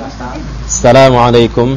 Assalamualaikum.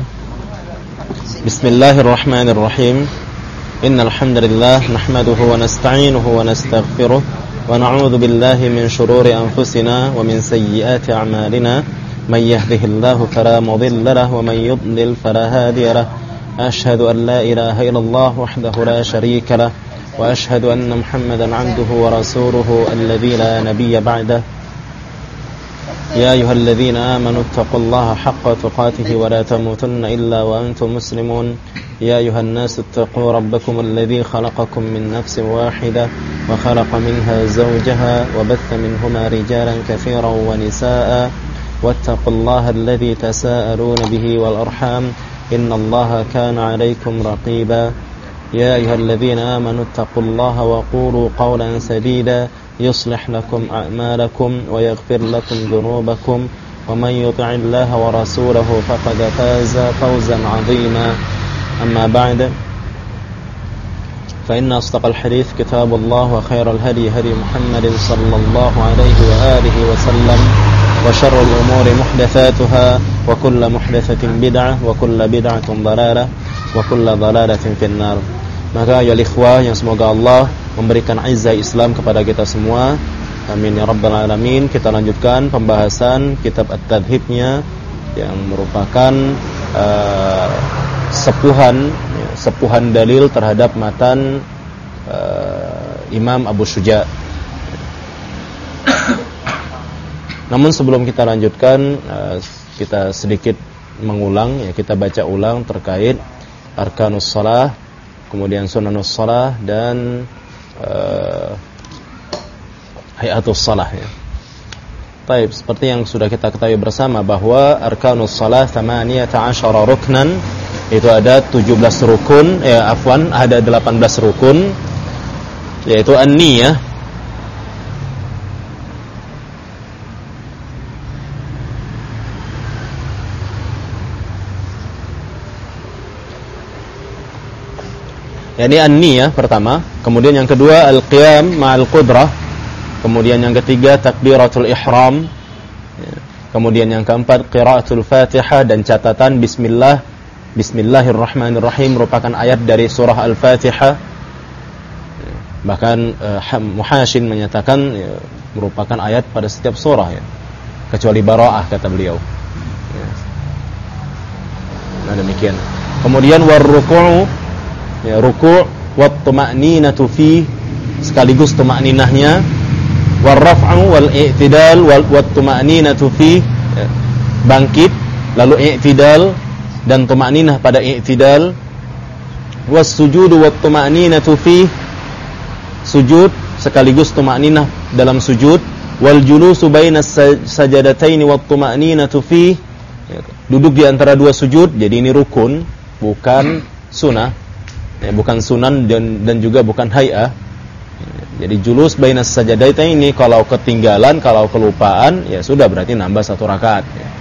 Bismillahirrahmanirrahim. Innal hamdalillah nahmaduhu wa nasta'inuhu wa nastaghfiruh wa na'udzu billahi min shururi anfusina wa min sayyiati a'malina. May yahdihillahu fala mudilla lahu wa may yudlil fala hadiya lahu. Ashhadu an la ilaha illallah wahdahu la sharika lahu wa ashhadu anna Muhammadan 'abduhu wa rasuluhu alladzi la nabiyya ba'dahu. يا أيها الذين آمنوا اتقوا الله حق تقاته ولا تموتن إلا وأنتم مسلمون يا أيها الناس اتقوا ربكم الذي خلقكم من نفس واحدة وخلق منها زوجها وبث منهما رجالا كثيرا ونساء واتقوا الله الذي تساءلون به والأرحام إن الله كان عليكم رقيبا يا أيها الذين آمنوا اتقوا الله وقولوا قولا سديدا يصلح لكم أعمالكم ويغفر لكم ذنوبكم ومن يطع الله ورسوله فقد فاز فوزا عظيما أما بعد فإن أصدق الحديث كتاب الله وخير الهدي هدي محمد صلى الله عليه وآله وسلم وشر الأمور محدثاتها وكل محدثة بدعة وكل بدعة ضلالة وكل ضلالة في النار. Maka ya ikhwah yang semoga Allah memberikan izzah Islam kepada kita semua. Amin ya rabbal alamin. Kita lanjutkan pembahasan kitab At-Tadhibnya yang merupakan sepuhan dalil terhadap matan Imam Abu Syuja'. Namun sebelum kita lanjutkan, kita sedikit mengulang, ya, kita baca ulang terkait arkanus shalah, kemudian sunanus shalah dan hayatus shalah, ya. Baik, seperti yang sudah kita ketahui bersama bahwa arkanus shalah 18 ruknan, itu ada 17 rukun, ada 18 rukun, yaitu an-niyah, yakni an-niyah pertama, kemudian yang kedua al-qiyam ma'al qudrah, kemudian yang ketiga takbiratul ihram, kemudian yang keempat qiraatul Fatihah dan catatan Bismillahirrahmanirrahim merupakan ayat dari surah Al-Fatihah. Bahkan Muhashin menyatakan merupakan ayat pada setiap surah, ya, kecuali Bara'ah kata beliau. Nah demikian. Kemudian warruku'u, ya, ruku' wat tuma'ninatu fi, sekaligus tuma'ninahnya, warraf'u wal i'tidal wat tuma'ninatu fi, ya, bangkit lalu i'tidal dan tuma'ninah pada i'tidal, was sujudu wat tuma'ninatu fi, sujud sekaligus tuma'ninah dalam sujud, wal julusu bainas sajadataini wat tuma'ninatu fi, ya, duduk di antara dua sujud. Jadi ini rukun, bukan sunnah. Bukan sunan dan juga bukan hay'ah. Jadi julus bainas sajadatain ini kalau ketinggalan, kalau kelupaan, ya sudah berarti nambah 1 rakaat.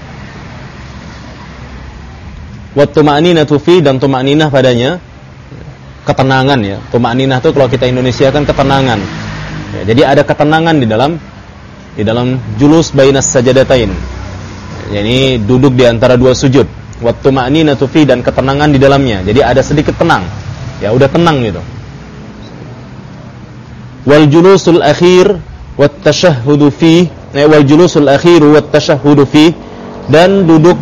Wa tuma'ninatu fi, dan tuma'ninah padanya, ketenangan, ya. Tuma'ninah itu kalau kita Indonesia kan ketenangan. Ya, jadi ada ketenangan di dalam julus bainas sajadatain. Jadi duduk di antara dua sujud. Wa tuma'ninatu fi, dan ketenangan di dalamnya. Jadi ada sedikit tenang. Ya udah tenang gitu. Wal julusul akhir wat tashahhudu fi, wal julusul akhir wat tashahhudu fi, dan duduk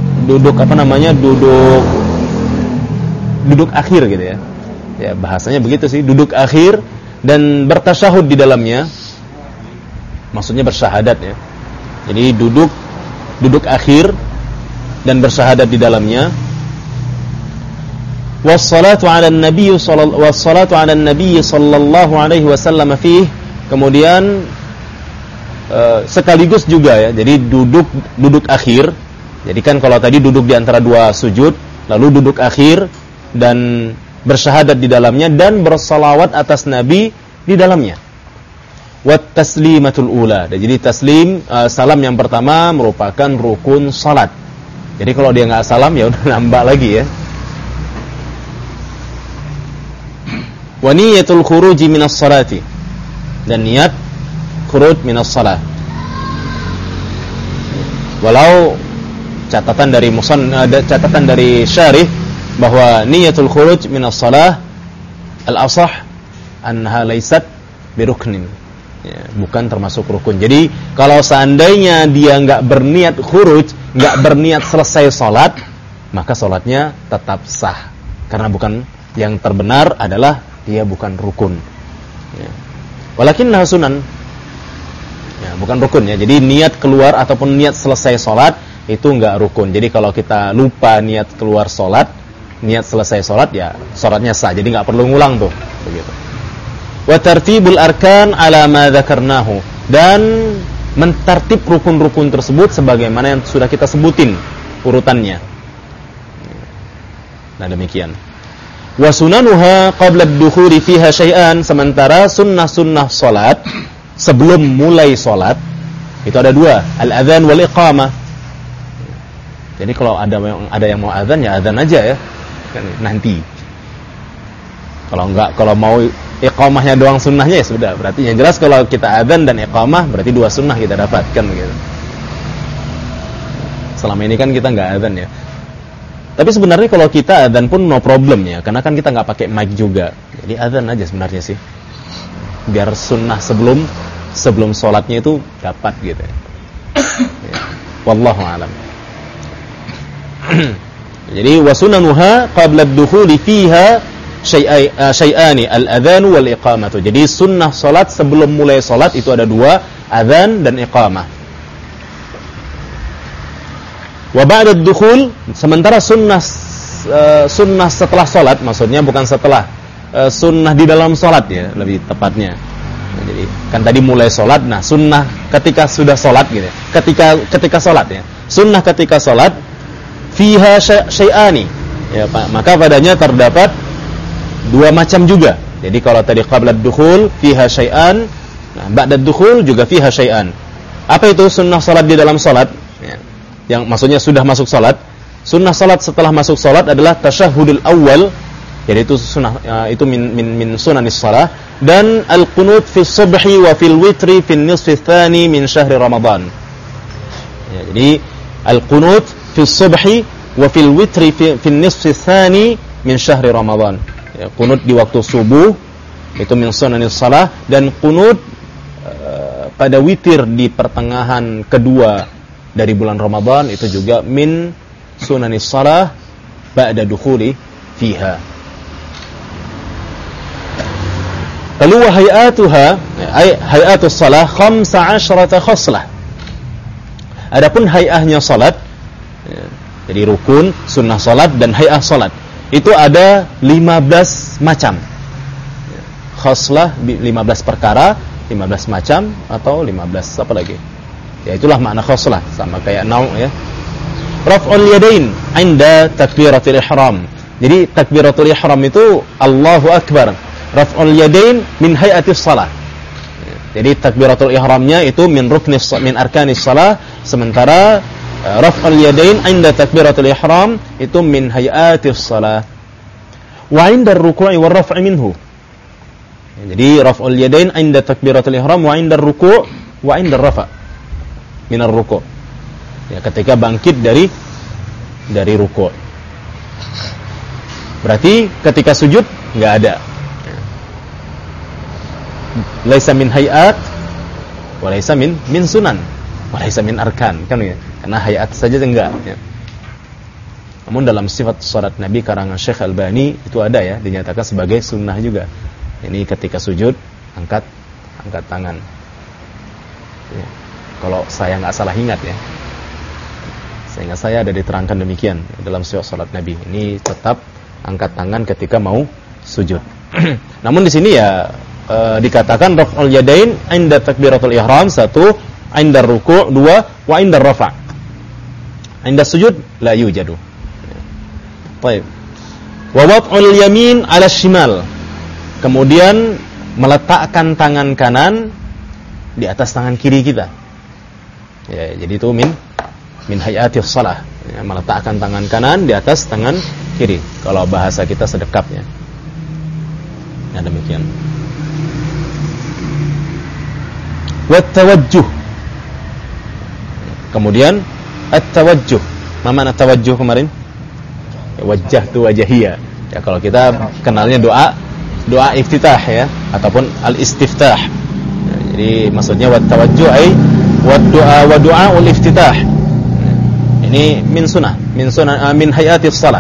akhir gitu, ya. Ya bahasanya begitu sih, duduk akhir dan bertasyahud di dalamnya. Maksudnya bersyahadat, ya. Jadi duduk akhir dan bersyahadat di dalamnya. Wassalatu 'alan nabiy sallallahu alaihi wasallam fihi, kemudian sekaligus juga, ya. Jadi duduk akhir. Jadi kan kalau tadi duduk di antara dua sujud, lalu duduk akhir dan bersyahadat di dalamnya dan bersalawat atas Nabi di dalamnya. Wat taslimatul ula. Jadi salam yang pertama merupakan rukun salat. Jadi kalau dia enggak salam, ya udah nambah lagi, ya. Wa niyatul khuruji minas salati, dan niat khuruj minas salat. Walau catatan dari syarih bahwa niyatul khuruj minas shalah al-ashah annaha laysat biruknin, ya, bukan termasuk rukun. Jadi kalau seandainya dia enggak berniat khuruj, enggak berniat selesai salat, maka salatnya tetap sah. Karena bukan, yang terbenar adalah dia bukan rukun. Ya. Walakinnaha sunan. Ya, bukan rukun ya. Jadi niat keluar ataupun niat selesai salat itu enggak rukun. Jadi kalau kita lupa niat keluar salat, niat selesai salat, ya salatnya sah. Jadi enggak perlu ngulang tuh, begitu. Wa tartibul arkan ala ma dzakarnahu, dan mentartib rukun-rukun tersebut sebagaimana yang sudah kita sebutin urutannya. Nah, demikian. Wa sunanuha qabla ad-dukhuli fiha syai'an, sementara sunnah-sunnah salat sebelum mulai salat itu ada dua, al-adzan wal iqamah. Jadi kalau ada yang mau adzan, ya adzan aja ya. Kan nanti. Kalau mau iqamahnya doang sunnahnya, ya sudah. Berarti yang jelas kalau kita adzan dan iqamah berarti dua sunnah kita dapatkan gitu. Selama ini kan kita enggak adzan ya. Tapi sebenarnya kalau kita adzan pun no problem ya, karena kan kita enggak pakai mic juga. Jadi adzan aja sebenarnya sih. Biar sunnah sebelum salatnya itu dapat gitu ya. Wallahu a'lam. Jadi wasunanuha qabla ad-dukhuli fiha syai'ani al-adzan wal iqamah. Jadi sunnah salat sebelum mulai salat itu ada dua, adzan dan iqamah. Wa ba'da ad-dukhul, sementara sunnah setelah salat, maksudnya bukan setelah, sunnah di dalam salat ya, lebih tepatnya. Nah, jadi kan tadi mulai salat, nah sunnah ketika sudah salat gitu. Ketika salat ya. Sunnah ketika salat fiha syai'ani. Ya, maka padanya terdapat dua macam juga. Jadi kalau tadi qabla ad-dukhul fiha syai'an, nah ba'da ad-dukhul juga fiha syai'an. Apa itu sunnah salat di dalam salat? Ya, yang maksudnya sudah masuk salat. Sunnah salat setelah masuk salat adalah tasyahhudul awal, yaitu sunnah itu min sunanis shalah, dan al-qunut fi subhi wa fil witri fi nisfi tsani min syahri Ramadan. Ya, jadi al-qunut fi subhi wa fil witri fi nisfi tsani min syahri Ramadan. Ya, qunut di waktu subuh itu min sunanis shalah, dan qunut pada witir di pertengahan kedua dari bulan Ramadan itu juga min sunanis shalah ba'da dukhuli fiha. Lalu wa hay'atuha, hay'atus shalah 15 khoslah. Adapun hay'ahnya salat, jadi rukun, sunnah salat dan hay'ah salat, itu ada 15 macam. Khoslah 15 perkara, 15 macam, atau 15 apa lagi? Ya itulah makna khoslah, sama kayak nau ya. Raf'ul yadain 'inda takbiratul ihram. Jadi takbiratul ihram itu Allahu akbar. Raf'ul yadain min hay'atis shalah. Jadi takbiratul ihramnya itu min arkanis shalah, sementara raf'ul yadain 'inda takbiratul ihram itu min hay'atis shalah. Wa 'inda ar-ruku'i war raf'i minhu. Jadi raf'ul yadain 'inda takbiratul ihram wa 'inda ar-ruku' wa 'inda ar-rafa' min ar-ruku'. Ya, ketika bangkit dari ruku'. Berarti ketika sujud enggak ada. Laisa min hayat wa laisa min sunan wa laisa min arkan, kan ya? Karena hayat saja enggak ya. Namun dalam sifat salat Nabi karangan Syekh Albani itu ada ya, dinyatakan sebagai sunnah juga. Ini ketika sujud angkat tangan. Ya. Kalau saya enggak salah ingat ya. Sehingga saya ada diterangkan demikian dalam sifat salat Nabi. Ini tetap angkat tangan ketika mau sujud. Namun di sini ya dikatakan raf'ul yadain 'inda takbiratul ihram 1, 'inda ruku' 2, wa 'inda rafa'. 'Inda sujud la yujadu. Baik. Wa wad'ul yamin 'ala shimal. Kemudian meletakkan tangan kanan di atas tangan kiri kita. Ya, jadi itu min hayatis shalah. Ya, meletakkan tangan kanan di atas tangan kiri. Kalau bahasa kita sedekapnya. Ya, demikian. Wat tawajjuh. Kemudian at-tawajjuh. Mana tawajjuh kemarin? Wajjahtu wajhiya. Ya, kalau kita kenalnya doa iftitah ya, ataupun al-istiftah. Ya, jadi maksudnya wat tawajjuh ai wa du'a ul iftitah. Ini min hayatis salat.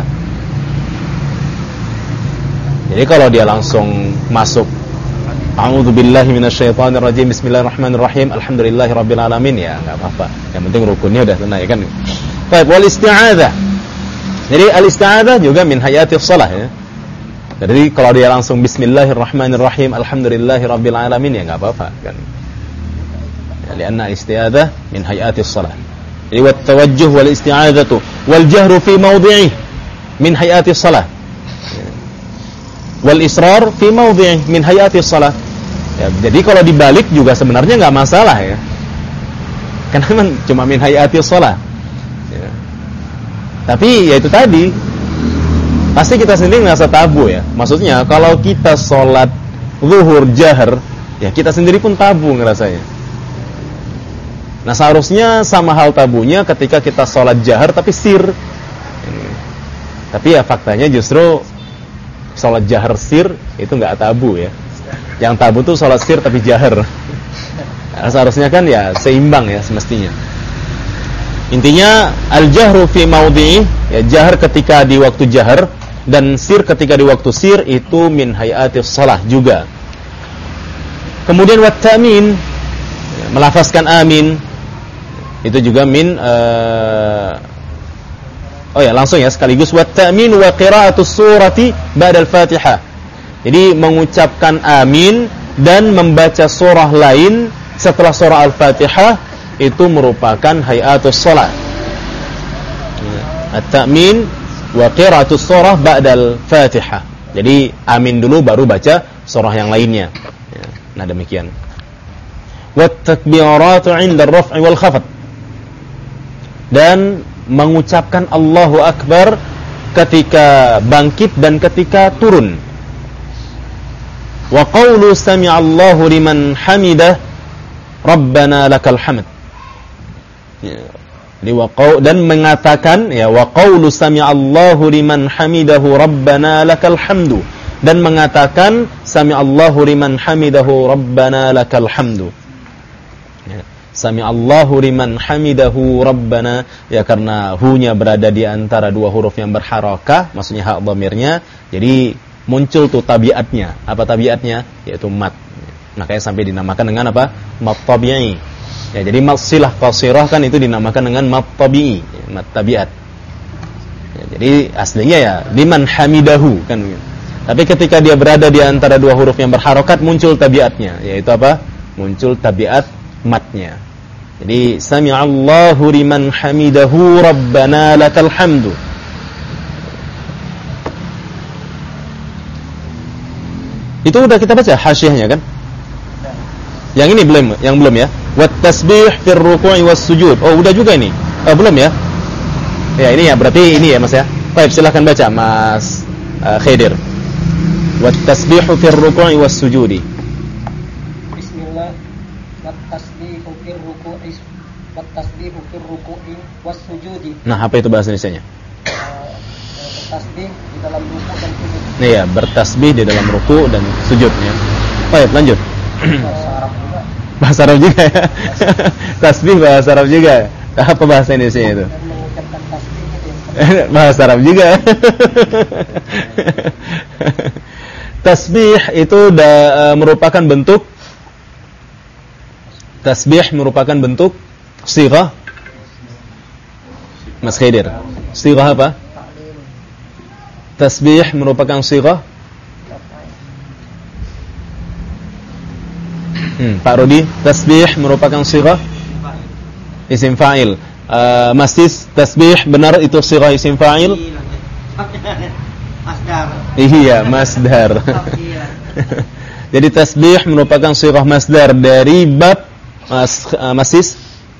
Jadi kalau dia langsung masuk a'udzu billahi minasyaitonir rajim bismillahirrahmanirrahim alhamdulillahirabbil alamin ya enggak apa-apa. Yang penting rukunnya udah tunai kan. Baik, wal isti'adzah. Jadi al-isti'adzah juga min hayatis shalah ya. Jadi kalau dia langsung bismillahirrahmanirrahim alhamdulillahirabbil alamin ya enggak apa-apa kan. Ya, lianna isti'adzah min hayatis shalah. Jadi wat tawajjuh wal isti'adzatu wal jahru fi mawdhi'i min hayatis shalah. Wal israr fi mawdhi'i min hayatis shalah. Ya, jadi kalau dibalik juga sebenarnya enggak masalah ya. Karena cuma min hayatis shalah. Ya. Tapi ya itu tadi pasti kita sendiri ngerasa tabu ya. Maksudnya kalau kita sholat zuhur jahar, ya kita sendiri pun tabu ngerasanya. Nah seharusnya sama hal tabunya ketika kita sholat jahar tapi sir. Tapi ya faktanya justru sholat jahar sir itu nggak tabu ya. Yang tabu tuh sholat sir tapi jahar. Nah, seharusnya kan ya seimbang ya semestinya. Intinya al-jahru fi mawdhi'i, ya jahar ketika di waktu jahar dan sir ketika di waktu sir itu min hayatis shalah juga. Kemudian wat ta'min, melafazkan amin itu juga min langsung ya sekaligus wat ta'min wa qira'atus surati ba'da al-Fatihah. Jadi mengucapkan amin dan membaca surah lain setelah surah Al-Fatihah itu merupakan hayatus shalah. At-ta'min wa qira'atus surah ba'da al-Fatihah. Jadi amin dulu baru baca surah yang lainnya. Ya, nah demikian. Wat takbiratu 'inda ar-raf'i wal khafd. Dan mengucapkan Allahu Akbar ketika bangkit dan ketika turun. Wa qawlu sami'allahu liman hamidah Rabbana lakal hamd. Ya. Dan mengatakan ya wa qawlu sami'allahu liman hamidahu Rabbana lakal hamdu. Dan mengatakan sami'allahu liman hamidahu Rabbana lakal hamdu. Ya. Sami'allahu liman hamidahu Rabbana, ya karena hu-nya berada di antara dua huruf yang berharakah, maksudnya hak dhamirnya, jadi muncul tuh tabiatnya. Apa tabiatnya? Yaitu mat. Makanya sampai dinamakan dengan apa? Mat tabi'i. Ya, jadi mat silah qasirah kan itu dinamakan dengan mat tabi'i, mat tabiat. Ya, jadi aslinya ya liman hamidahu kan. Tapi ketika dia berada di antara dua huruf yang berharokat muncul tabiatnya, yaitu apa? Muncul tabiat matnya. Jadi sami'allahu liman hamidahu Rabbana lakal hamdu. Itu udah kita baca hasyiahnya kan? Yang ini belum ya. Wat tasbih fir ruku'i was sujud. Oh, udah juga ini. Oh, belum ya? Ya, ini ya, berarti ini ya, Mas ya. Baik, silakan baca Mas Khidir. Wat tasbihu fir ruku'i was sujudi. Bismillah. Wat tasbihu fir ruku'i was sujudi. Nah, apa itu bahasa Indonesianya? Bertasbih di dalam ruku dan sujud. Iya, bertasbih di dalam ruku dan sujudnya. Baik, lanjut. Bahasa Arab juga ya. Tasbih bahasa Arab juga. Apa bahasa Indonesia itu? Mengucapkan tasbih itu bahasa Arab juga. Tasbih itu merupakan bentuk sighah. Mas Khidir, sighah apa? Tasbih merupakan sighah. Pak Rudi, tasbih merupakan sighah isim fa'il. Mastis, tasbih benar itu sighah isim fa'il? Masdar. Iya, masdar. Jadi tasbih merupakan sighah masdar dari bab mastis.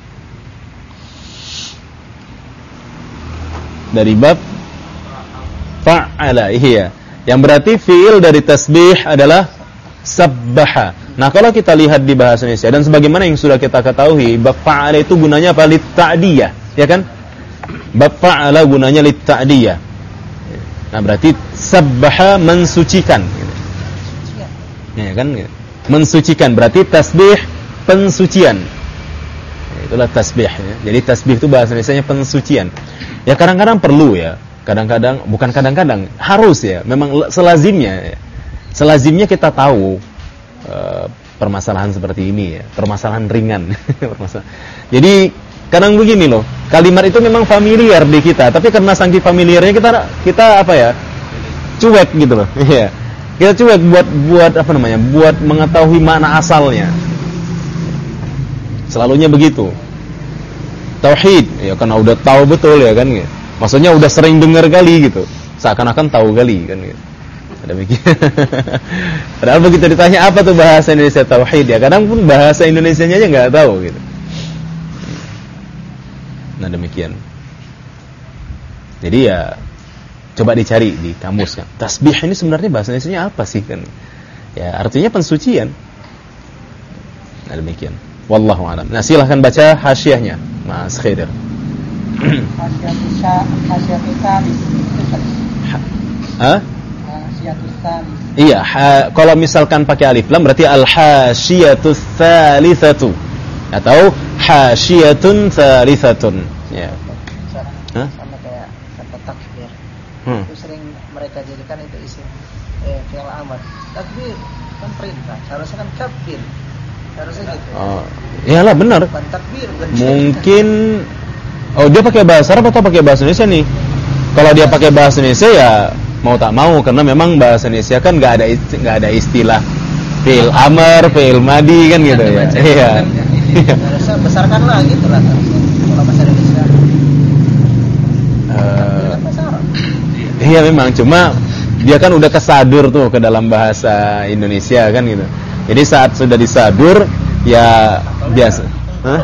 Dari bab fa'ala, iya. Yang berarti fi'il dari tasbih adalah sabbaha. Nah, kalau kita lihat di bahasa Indonesia dan sebagaimana yang sudah kita ketahui, bab fa'ala itu gunanya apa? Lit-ta'diyah, ya kan? Bab fa'ala gunanya litta'diyah. Nah, berarti sabbaha mensucikan. Ya kan? Mensucikan berarti tasbih pensucian. Itulah tasbih ya. Jadi tasbih itu bahasa Indonesianya pensucian. Ya kadang-kadang perlu ya. Kadang-kadang, bukan kadang-kadang, harus ya. Memang selazimnya ya. Selazimnya kita tahu permasalahan seperti ini ya. Permasalahan ringan. Jadi kadang begini loh. Kalimat itu memang familiar di kita, tapi karena saking familiarnya kita apa ya? Cuek gitu loh. Iya. Kita cuek buat apa namanya? Buat mengetahui makna asalnya. Selalunya begitu. Tauhid, ya karena udah tahu betul ya kan gitu. Maksudnya udah sering dengar kali gitu. Seakan-akan tahu kali kan gitu. Ada begitu. Padahal begitu ditanya apa tuh bahasa Indonesia tauhid ya, kadang pun bahasa Indonesianya aja enggak tahu gitu. Nah, demikian. Jadi ya coba dicari di kamus kan. Tasbih ini sebenarnya bahasa Indonesianya apa sih kan? Ya, artinya pensucian. Nah, demikian. Wallahu a'lam. Nah, silahkan baca hasyiahnya, Mas Khidir. Hasyiatus salis. Hah? Hasyiatus salis. Iya, kalau misalkan pakai alif lam berarti al-hasyiatus tsalitsatu atau hasyiyatun tsalithatun. Ya. Hah? Sama kayak kata takbir. Itu sering mereka jadikan itu isim fi'il amr. Takbir kan perintah, harusnya kan kabir. Harusnya gitu. Oh, iyalah benar. Bukan takbir, Mungkin dia pakai bahasa Arab atau pakai bahasa Indonesia nih? Kalau dia pakai bahasa Indonesia ya mau tak mau, karena memang bahasa Indonesia kan enggak ada istilah fi'il amr, fi'il madi kan gitu ya. Iya. Harusnya besarkanlah gitu lah kalau bahasa Indonesia. Bahasa Arab. Iya memang, cuma dia kan udah kesadur tuh ke dalam bahasa Indonesia kan gitu. Jadi saat sudah disadur ya biasa. Hah?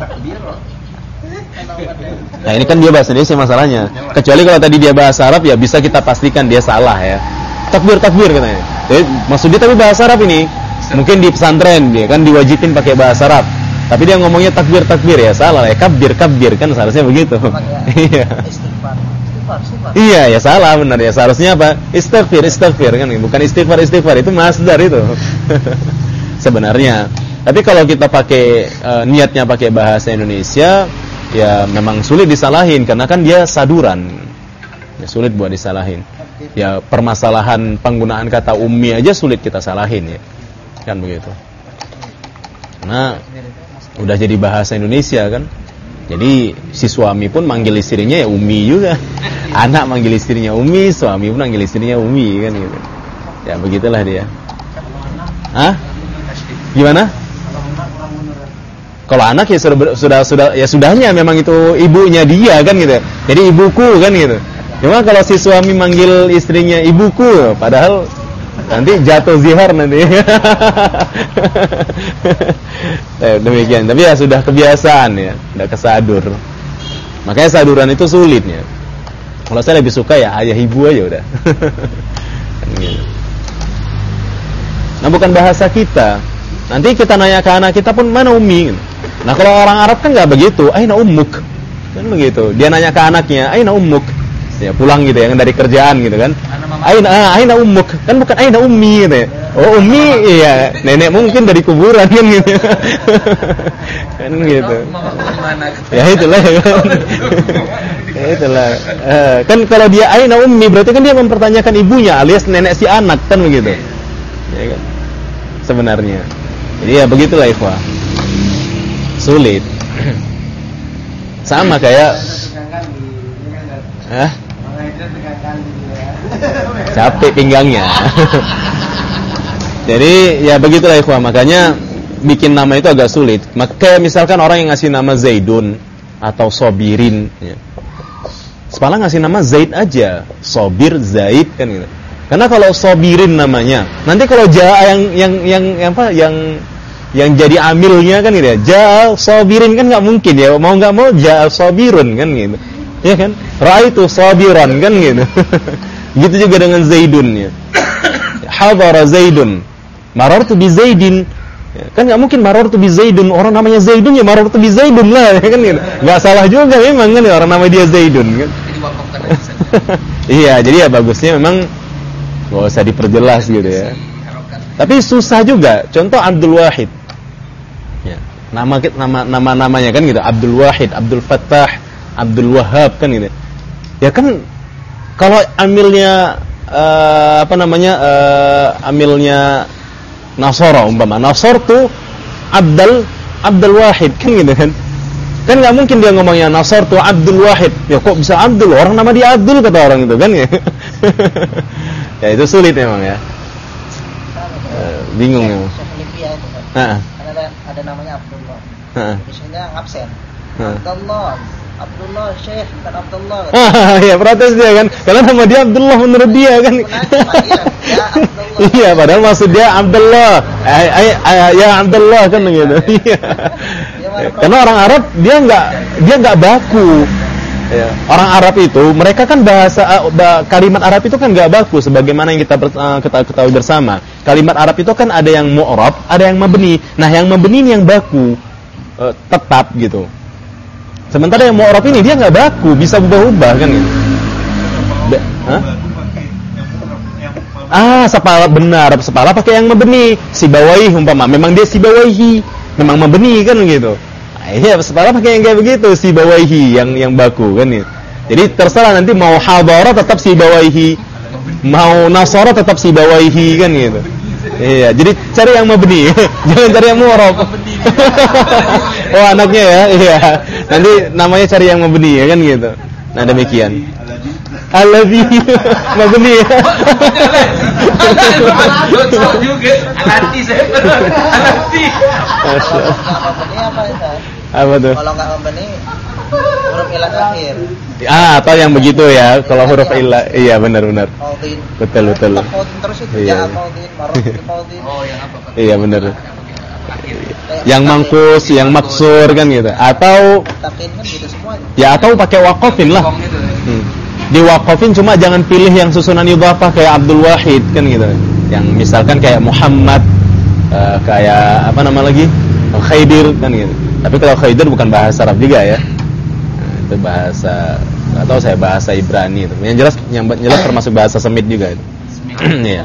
Nah ini kan dia bahasa Indonesia masalahnya. Kecuali kalau tadi dia bahasa Arab ya bisa kita pastikan dia salah ya. Takbir katanya. Jadi maksud dia tapi bahasa Arab ini. Mungkin di pesantren dia kan diwajibin pakai bahasa Arab. Tapi dia ngomongnya takbir ya salah ya. Kabir kan seharusnya begitu. Iya. Istighfar. Iya ya salah benar ya. Seharusnya apa? Istighfar kan, bukan istighfar itu masdar itu. Sebenarnya. Tapi kalau kita pakai niatnya pakai bahasa Indonesia, ya memang sulit disalahin karena kan dia saduran. Ya, sulit buat disalahin. Ya permasalahan penggunaan kata ummi aja sulit kita salahin ya. Kan begitu. Nah, udah jadi bahasa Indonesia kan. Jadi si suami pun manggil istrinya ya Umi juga. Anak manggil istrinya Umi, suami pun manggil istrinya Umi kan gitu. Ya begitulah dia. Hah? Gimana? Kalau anak ya sudah ya sudahnya memang itu ibunya dia kan gitu. Jadi ibuku kan gitu. Cuma kalau si suami manggil istrinya ibuku, padahal nanti jatuh zihar nanti. Demikian. Tapi ya sudah kebiasaan ya, sudah kesadur. Makanya saduran itu sulit ya. Kalau saya lebih suka ya ayah ibu aja udah. Nah bukan bahasa kita. Nanti kita nanya ke anak kita pun mana ummi. Nah kalau orang Arab kan nggak begitu. Aina ummuk. Kan begitu. Dia nanya ke anaknya, aina ummuk. Ya pulang gitu ya kan dari kerjaan gitu kan. Aina ummuk. Kan bukan aina ummi gitu ya. Oh ummi iya, nenek mungkin dari kuburan kan gitu. Kan gitu. Ya itulah kan. Ya itulah. Kan kalau dia aina ummi berarti kan dia mempertanyakan ibunya alias nenek si anak kan begitu. Ya kan. Sebenarnya. Jadi ya begitulah ikhwah. Sulit. Sama kayak capek pinggangnya. Jadi ya begitulah ikhwah, makanya bikin nama itu agak sulit. Maka misalkan orang yang ngasih nama Zaidun atau Sobirin ya. Sepalah ngasih nama Zaid aja, Sobir, Zaid kan gitu. Karena kalau Sobirin namanya, nanti kalau jaa yang jadi amilnya kan gitu ya, jaa Sobirin kan nggak mungkin ya, mau nggak mau jaa Sobirun kan gitu. Ya kan? Ra'aitu sabiran kan gitu. Gitu juga dengan Zaidun ya. Hadara Zaidun. Marartu bi Zaidin. Ya, kan nggak mungkin marartu bi Zaidun, orang namanya Zaidun ya marartu bi Zaidun lah, ya kan gitu. Nggak salah juga memang kan ya, orang nama dia Zaidun kan. Iya, jadi ya bagusnya memang nggak usah diperjelas gitu ya. Tapi susah juga. Contoh Abdul Wahid. Ya, namanya kan gitu, Abdul Wahid, Abdul Fattah, Abdul Wahhab kan gitu. Ya kan kalau amilnya amilnya Nasara umpama, Nasartu Abdul Wahid kan gitu kan. Kan enggak mungkin dia ngomongnya Nasartu Abdul Wahid. Ya kok bisa Abdul? Orang nama dia Abdul kata orang itu kan ya. Ya itu sulit memang ya. Bingung ya. Heeh. Ada namanya Abdullah. Heeh. Biasanya absen. Abdullah Syekh bukan Abdullah. Iya, protes dia kan. Karena nama dia Abdullah menurut dia kan. Iya, padahal maksud dia Abdullah. Ya Abdullah kan gitu. Iya. Karena orang Arab dia enggak baku. Ya. Orang Arab itu mereka kan kalimat Arab itu kan enggak baku sebagaimana yang kita ketahui bersama. Kalimat Arab itu kan ada yang mu'rab, ada yang mabni. Nah, yang mabni ini yang baku. Tetap gitu. Sementara yang mu'rab ini dia nggak baku, bisa berubah-ubah kan gitu. Sepala benar, sepala pakai yang mabni, sibawaihi umpama, memang dia sibawaihi, memang mabni kan gitu. Iya, sepala pakai yang kayak begitu, sibawaihi yang baku kan gitu. Jadi terserah nanti mau hadara tetap sibawaihi, mau nasara tetap sibawaihi kan gitu. Iya, jadi cari yang mabni, jangan cari yang mu'rab. Oh, anaknya ya, iya. Nanti namanya cari yang mabni ya kan gitu. Nah, demikian. Alladzi mabni. Apa tuh? Kalau enggak mabni huruf ilah akhir. Atau yang begitu ya, kalau huruf ilah. Iya, benar. Betul. Terus itu ya maudin. Oh, yang apa? Iya, benar. Yang mangkus, yang maksur kan gitu. Atau takin kan gitu semuanya. Ya atau pakai waqafin lah. Diwaqafin cuma jangan pilih yang susunan idhafah kayak Abdul Wahid kan gitu. Yang misalkan kayak Muhammad, kayak apa nama lagi? Khaidir kan gitu. Tapi kalau Khaidir bukan bahasa Arab juga ya. Itu bahasa atau saya bahasa Ibrani itu. Yang jelas termasuk bahasa Semit juga itu. Iya.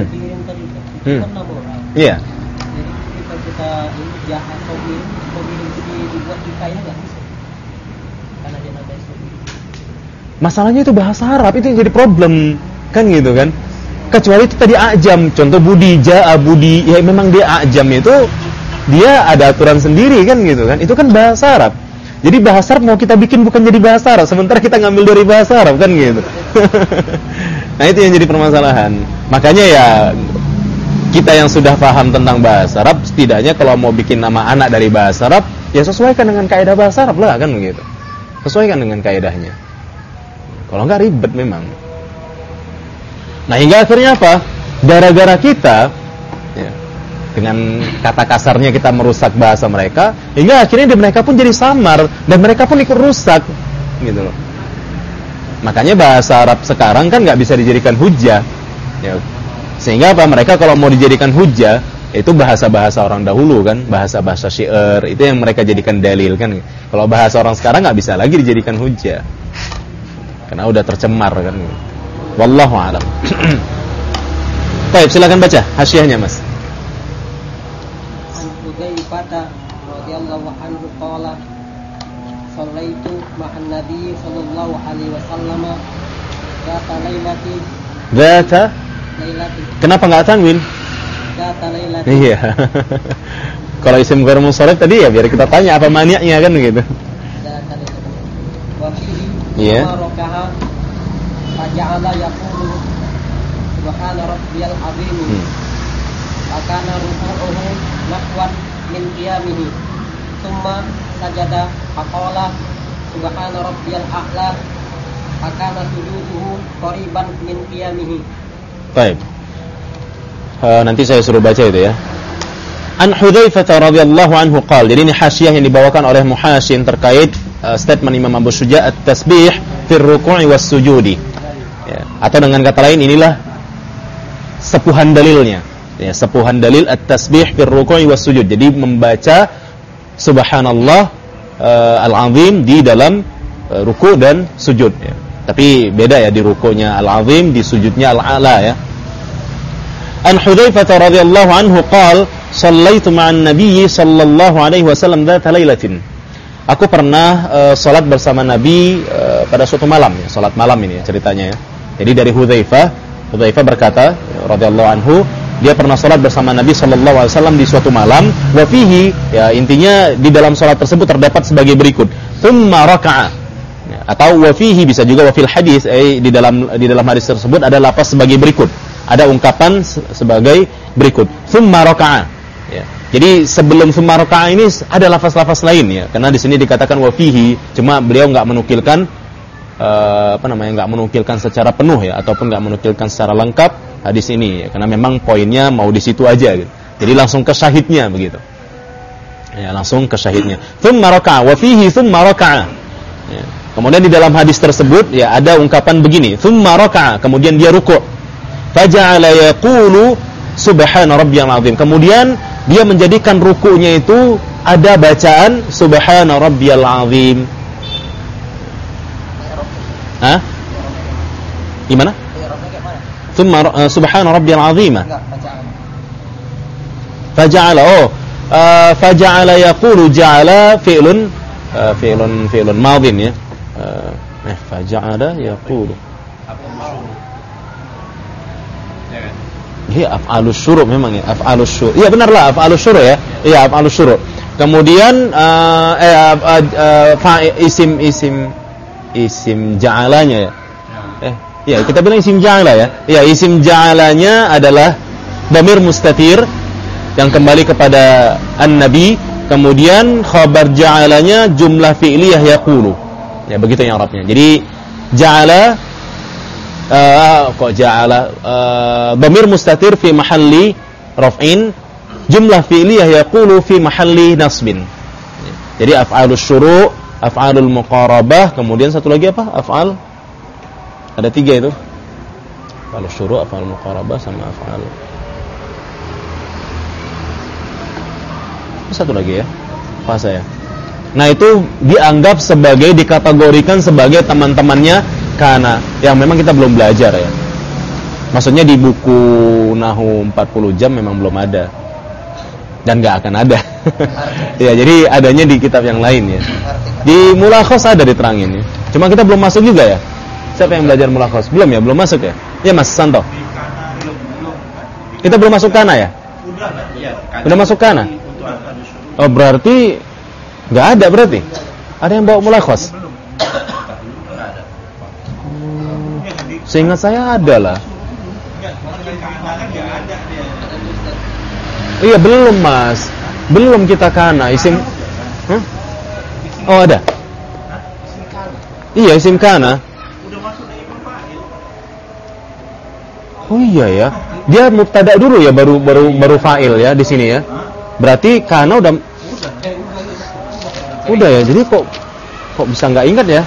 Iya. Kita ini jahat pemilik dibuat hikayah enggak bisa. Karena dia nama Masalahnya itu bahasa Arab, itu yang jadi problem kan gitu kan. Kecuali itu tadi ajam, contoh Budi, Budi, ya memang dia ajam itu dia ada aturan sendiri kan gitu kan. Itu kan bahasa Arab. Jadi bahasa Arab mau kita bikin bukan jadi bahasa Arab, sementara kita ngambil dari bahasa Arab kan gitu. Nah, itu yang jadi permasalahan. Makanya ya kita yang sudah paham tentang bahasa Arab, setidaknya kalau mau bikin nama anak dari bahasa Arab, ya sesuaikan dengan kaidah bahasa Arab lah kan begitu. Sesuaikan dengan kaidahnya. Kalau enggak ribet memang. Nah, hingga akhirnya apa? Gara-gara kita ya, dengan kata kasarnya kita merusak bahasa mereka, hingga akhirnya mereka pun jadi samar dan mereka pun ikut rusak gitu loh. Makanya bahasa Arab sekarang kan enggak bisa dijadikan hujjah. Ya. Sehingga apa? Mereka kalau mau dijadikan hujjah itu bahasa-bahasa orang dahulu kan, bahasa-bahasa syair itu yang mereka jadikan dalil kan. Kalau bahasa orang sekarang nggak bisa lagi dijadikan hujjah karena udah tercemar kan. Wallahu a'lam. Baik, silakan baca hasyiahnya Mas. An-Hudzaifah radhiyallahu anhu qala shallaitu ma'an nabiy sallallahu alaihi wasallam dzata lailati. Kenapa enggak tanwin? Iya. Kalau isim ghair munsharif tadi ya biar kita tanya apa maniaknya kan gitu. Iya. Faja'ala yaqulu subhana rabbiyal azim. Fakana ruku'uhu nahwan min qiyamihi. Tsumma sajada faqala subhana rabbiyal a'la. Fakana sujuduhu qariban min qiyamihi. Baik. Nanti saya suruh baca itu ya. An Hudzaifah radhiyallahu anhu qala. Jadi ini hasyiah yang dibawakan oleh Muhassin terkait statement Imam Abu Syuja' at-tasbih fi ruku'i was sujudi. Ya. Atau dengan kata lain inilah sepuhan dalilnya. Ya, sepuhan dalil at-tasbih fil ruku'i was sujud. Jadi membaca subhanallah al-azim di dalam ruku' dan sujud ya. Tapi beda ya, di ruku'nya al-azim, di sujudnya al-a'la ya. An Hudzaifah radhiyallahu anhu qala shallaitu ma'an nabiy sallallahu alaihi wasallam dzata lailatin. Aku pernah salat bersama Nabi pada suatu malam ya, salat malam ini ya, ceritanya ya. Jadi dari Hudzaifah berkata radhiyallahu anhu, dia pernah salat bersama Nabi sallallahu alaihi wasallam di suatu malam, wa fihi ya, intinya di dalam salat tersebut terdapat sebagai berikut. Tsumma raka'a. Atau wa fihi bisa juga wa fil hadis, di dalam hadis tersebut ada lafaz sebagai berikut. Ada ungkapan sebagai berikut. Tsumma raka'a. Ya. Jadi sebelum tsumma raka'a ini ada lafaz-lafaz lain ya. Karena di sini dikatakan wa fihi, cuma beliau enggak menukilkan enggak menukilkan secara penuh ya, ataupun enggak menukilkan secara lengkap hadis ini ya, karena memang poinnya mau di situ aja gitu. Jadi langsung ke syahidnya begitu. Ya, langsung ke syahidnya. Tsumma raka'a wa fihi tsumma raka'a. Ya. Kemudian di dalam hadis tersebut ya ada ungkapan begini, tsumma raka'a, kemudian dia ruku'. Faja'ala yaqulu subhana rabbiyal azim. Kemudian dia menjadikan ruku'nya itu ada bacaan subhana rabbiyal azim. Hah? Gimana? Tsumma subhana rabbiyal azim. Faja'ala yaqulu ja'ala fi'lun madhin ya. Faja'ala yaqulu. Iya, af'alus syuru' memang ya, af'alus syuru'. Iya benarlah af'alus syuru' ya. Iya, af'alus syuru'. Kemudian isim ja'alanya ya. Iya, kita bilang isim ja'ala ya. Iya, isim ja'alanya adalah dhamir mustatir yang kembali kepada an-nabi, kemudian khabar ja'alanya jumlah fi'liyah yaqulu. Ya, begitu yang Arabnya. Jadi ja'ala dhamir mustatir fi mahalli raf'in, jumlah fi'liyah yaqulu fi mahalli nasbin. Jadi af'alus syuru', af'alul muqarabah, kemudian satu lagi apa? Af'al, ada 3 itu. Af'alus syuru', af'alul muqarabah sama af'al. Satu lagi ya. Apa saya? Nah, itu dianggap sebagai, dikategorikan sebagai teman-temannya kana, yang memang kita belum belajar ya. Maksudnya di buku Nahwu 40 jam memang belum ada. Dan enggak akan ada. Ya, jadi adanya di kitab yang lain ya. Di Mulakhas ada diterangin ya. Cuma kita belum masuk juga ya. Siapa yang belajar Mulakhas? Belum ya? Belum masuk ya? Ya Mas Santo. Kita belum masuk kana ya? Udah masuk kana? Oh, berarti enggak ada berarti. Ada yang bawa Mulakhas? Seingat saya ada lah. Iya, belum Mas. Belum kita kana isim. Hah? Oh, ada. Iya, isim kana. Oh iya ya. Dia mubtada dulu ya, baru fa'il ya di sini ya. Berarti kana udah ya. Jadi kok bisa enggak ingat ya?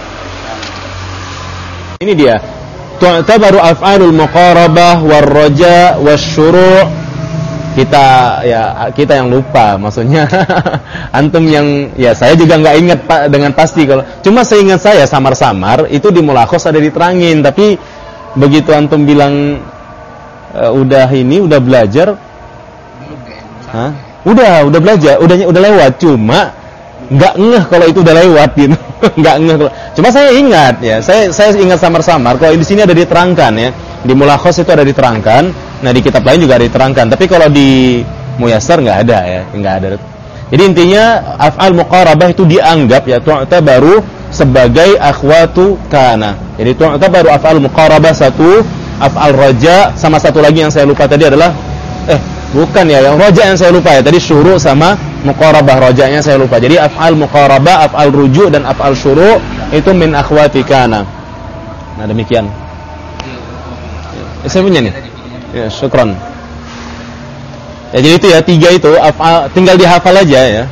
Ini dia. Tu'tabaru af'alul muqarabah war raja wasyuru'. Kita yang lupa, maksudnya antum yang ya, saya juga enggak ingat dengan pasti. Kalau cuma seingat saya samar-samar itu di Mulakhas ada diterangin, tapi begitu antum bilang udah belajar. Hah? Udah belajar, udah lewat, cuma enggak ngeh kalau itu udah lewat gitu. Enggak ngeh kalau. Cuma saya ingat ya, saya ingat samar-samar kalau di sini ada diterangkan ya. Di Mulakhas itu ada diterangkan, nah di kitab lain juga ada diterangkan, tapi kalau di Muyassar enggak ada ya, enggak ada. Jadi intinya af'al muqarabah itu dianggap ya tu'tabaru sebagai akhwatu kana. Jadi tu'tabaru af'al muqarabah satu, af'al raja sama satu lagi yang saya lupa tadi adalah bukan ya, yang raja yang saya lupa ya. Tadi syuru' sama muqarabah, rajanya saya lupa. Jadi af'al muqarabah, af'al ruju' dan af'al syuru' itu min akhwati kana. Nah, demikian. Saya punya nih. Ya, syukran. Ya, jadi itu ya, 3 itu tinggal dihafal aja ya.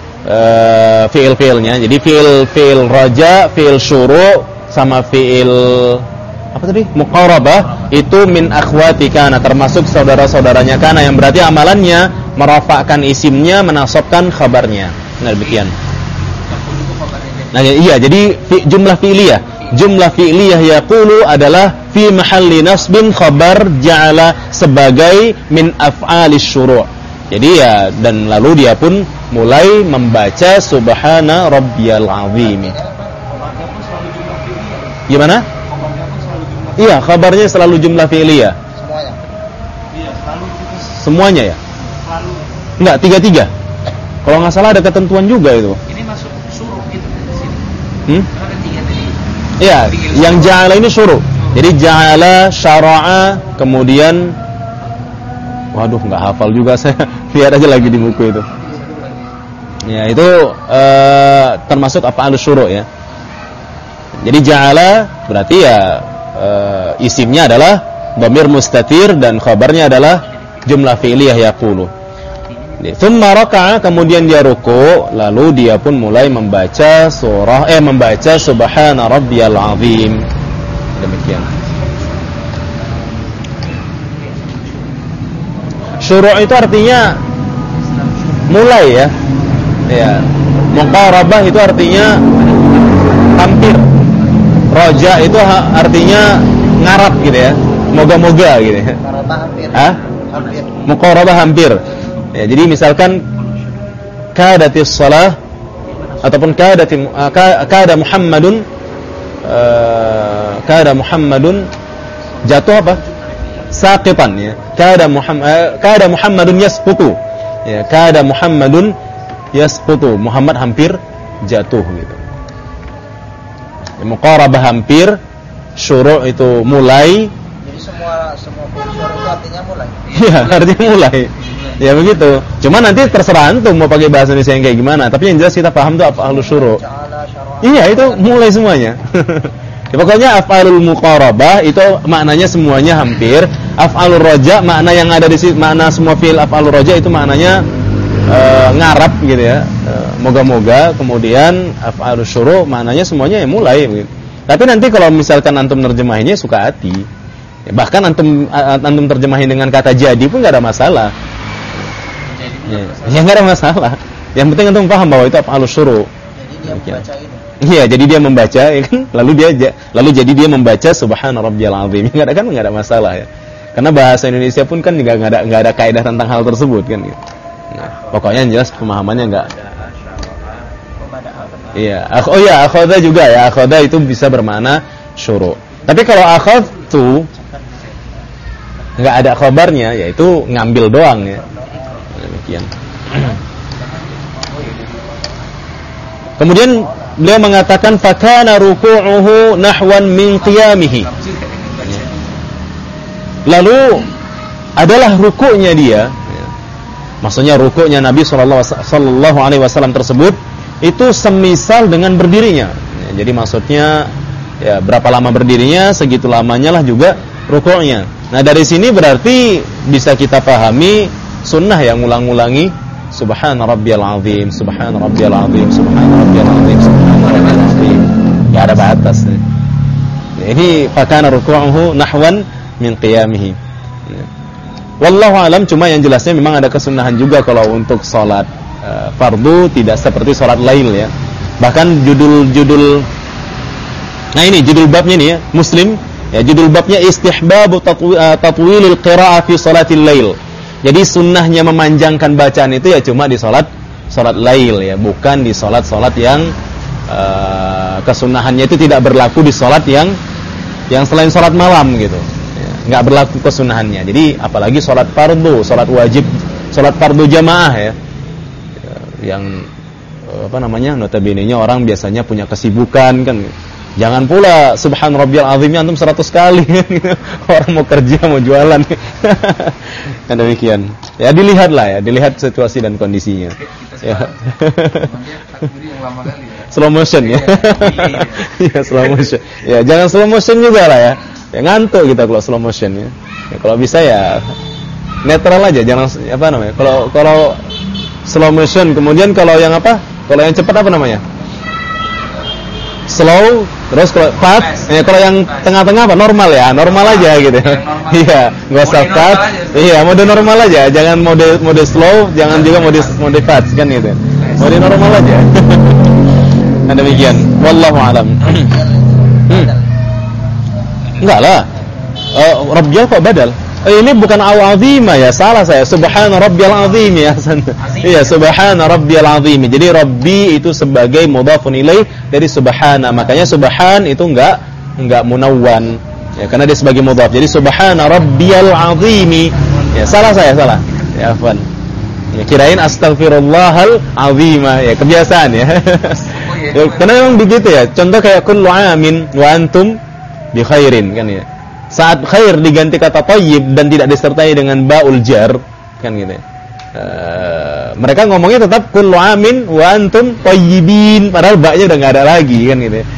Fiil-fiilnya. Jadi fiil raja, fiil syuru' sama fiil apa tadi? Muqarabah itu min akhwati kana, termasuk saudara-saudaranya kana, yang berarti amalannya merafa'kan isimnya, menasabkan khabarnya. Nah, demikian. Nah, iya, jadi jumlah fi'liyah. Jumlah fi'liyah yaqulu adalah fi mahalli nasbin khabar ja'ala sebagai min af'alis syuru'. Jadi ya, dan lalu dia pun mulai membaca subhana rabbiyal azim. Gimana? Iya, kabarnya selalu jumlah fi'liyah. Semuanya. Iya, selalu. Semuanya ya? Selalu. Enggak, 3-3. Kalau nggak salah ada ketentuan juga itu. Ini masuk suruh gitu di sini. Ada 3 tadi. Iya, yang ja'ala ini suruh. Jadi ja'ala, syara'a, kemudian waduh, nggak hafal juga saya. Lihat aja lagi di buku itu. Ya, itu termasuk af'alus syuru' ya. Jadi ja'ala berarti ya isimnya adalah dhamir mustatir dan khabarnya adalah jumlah fi'liyah yaqulu. Tsumma raka'a, kemudian dia ruku', lalu dia pun mulai membaca membaca subhana rabbiyal azim. Demikian. Syuru' itu artinya mulai ya. Ya. Muqarabah itu artinya hampir. Roja itu artinya ngarap gitu ya. Moga-moga gitu ya. Muqarabah hampir. Hampir. Muqarabah hampir. Ya, jadi misalkan kadatis shalah ataupun kada Muhammadun jatuh apa? Saqitan ya. Kada Muhammadun yasqutu. Ya, kada Muhammadun yasqutu. Muhammad hampir jatuh gitu. Ya, muqarabah hampir, syuru' itu mulai. Jadi semua syuru' itu artinya mulai. Iya, artinya mulai. Ya begitu. Cuma nanti terserah antum mau pakai bahasa Indonesia yang kayak gimana. Tapi yang jelas kita paham tuh af'alus syuru'. Iya, itu mulai semuanya. Ya, pokoknya af'alul muqarabah itu maknanya semuanya hampir. Af'alur raja, makna yang ada di sini, makna semua fi'il af'alur raja itu maknanya ngarap gitu ya. Moga-moga. Kemudian af'alus syuru' maknanya semuanya ya mulai gitu. Tapi nanti kalau misalkan antum nerjemahinnya suka hati. Ya, bahkan antum terjemahin dengan kata jadi pun enggak ada masalah. Ya enggak ada masalah. Yang penting antum paham bahwa itu af'alus syuru'. Jadi dia membaca ini. Iya, jadi dia membaca ya kan, lalu jadi dia membaca subhana rabbiyal azim. Enggak ada masalah ya. Karena bahasa Indonesia pun kan juga enggak ada kaidah tentang hal tersebut kan gitu. Nah, pokoknya yang jelas pemahamannya enggak. Iya, akhadha juga ya. Akhadha itu bisa bermakna syuru'. Tapi kalau akhadtu enggak ada khabarnya, yaitu ngambil doang ya. Demikian. Kemudian beliau mengatakan fakana ruku'uhu nahwan min qiyamihi. Lalu adalah rukuknya dia. Maksudnya rukuknya Nabi sallallahu alaihi wasallam tersebut itu semisal dengan berdirinya. Jadi maksudnya ya berapa lama berdirinya, segitu lamanya lah juga rukuknya. Nah, dari sini berarti bisa kita pahami sunnah yang ngulang-ngulangi subhana rabbiyal azim, subhana rabbiyal azim, subhana rabbiyal azim, subhana rabbiyal azim. Ya ada batas. Ini fakana ruku'uhu nahwan min qiyamihi. Wallahu alam, cuma yang jelasnya memang ada kesunahan juga kalau untuk salat fardu tidak seperti salat lail ya. Bahkan judul nah ini judul babnya nih ya, Muslim ya, judul babnya istihbabu tatwilil qira'ah fi salatil lail. Jadi sunnahnya memanjangkan bacaan itu ya cuma di salat lail ya, bukan di salat yang kesunahannya itu tidak berlaku di salat yang selain salat malam gitu. Ya, enggak berlaku kesunahannya. Jadi apalagi salat fardu, salat wajib, salat fardu jamaah ya. Yang notabene-nya orang biasanya punya kesibukan kan. Jangan pula subhan rabbiyal azimnya antum 100 kali kan. Orang mau kerja, mau jualan. Kan demikian. Ya dilihat situasi dan kondisinya. Ya. Slow motion ya. Ya slow motion. Ya jangan slow motion juga lah ya. Ya ngantuk kita kalau slow motion ya. Ya kalau bisa ya netral aja, jangan kalau slow motion, kemudian kalau yang cepat apa namanya? slow, terus kalau fast, kalau yang tengah-tengah apa normal ya, normal aja gitu. Iya, nggak usah fast. Iya, mode normal aja, jangan mode slow, jangan juga mode fast kan gitu. Mode normal aja. Nah, demikian. Wallahu a'lam. Enggak lah. Rabbiyal kok badal? Ini bukan al-azimah ya, salah saya. Subhana rabbiyal azim ya. Iya, subhana rabbiyal azim. Jadi rabbi itu sebagai mudhafun ilaih dari subhana. Makanya subhan itu enggak munawwan. Ya, karena dia sebagai mudhaf. Jadi subhana rabbiyal azim. Ya, salah saya, salah. Ya, afwan. Ya, kirain astaghfirullahal azimah. Ya, kebiasaan ya. Ya, karena memang begitu ya. Contoh kayak kullu amin wa antum bi khairin kan ya. Saat khair diganti kata thayyib dan tidak disertai dengan ba'ul jar kan gitu ya. Mereka ngomongnya tetap kullu amin wa antum thayyibin, padahal ba'nya udah enggak ada lagi kan gitu ya.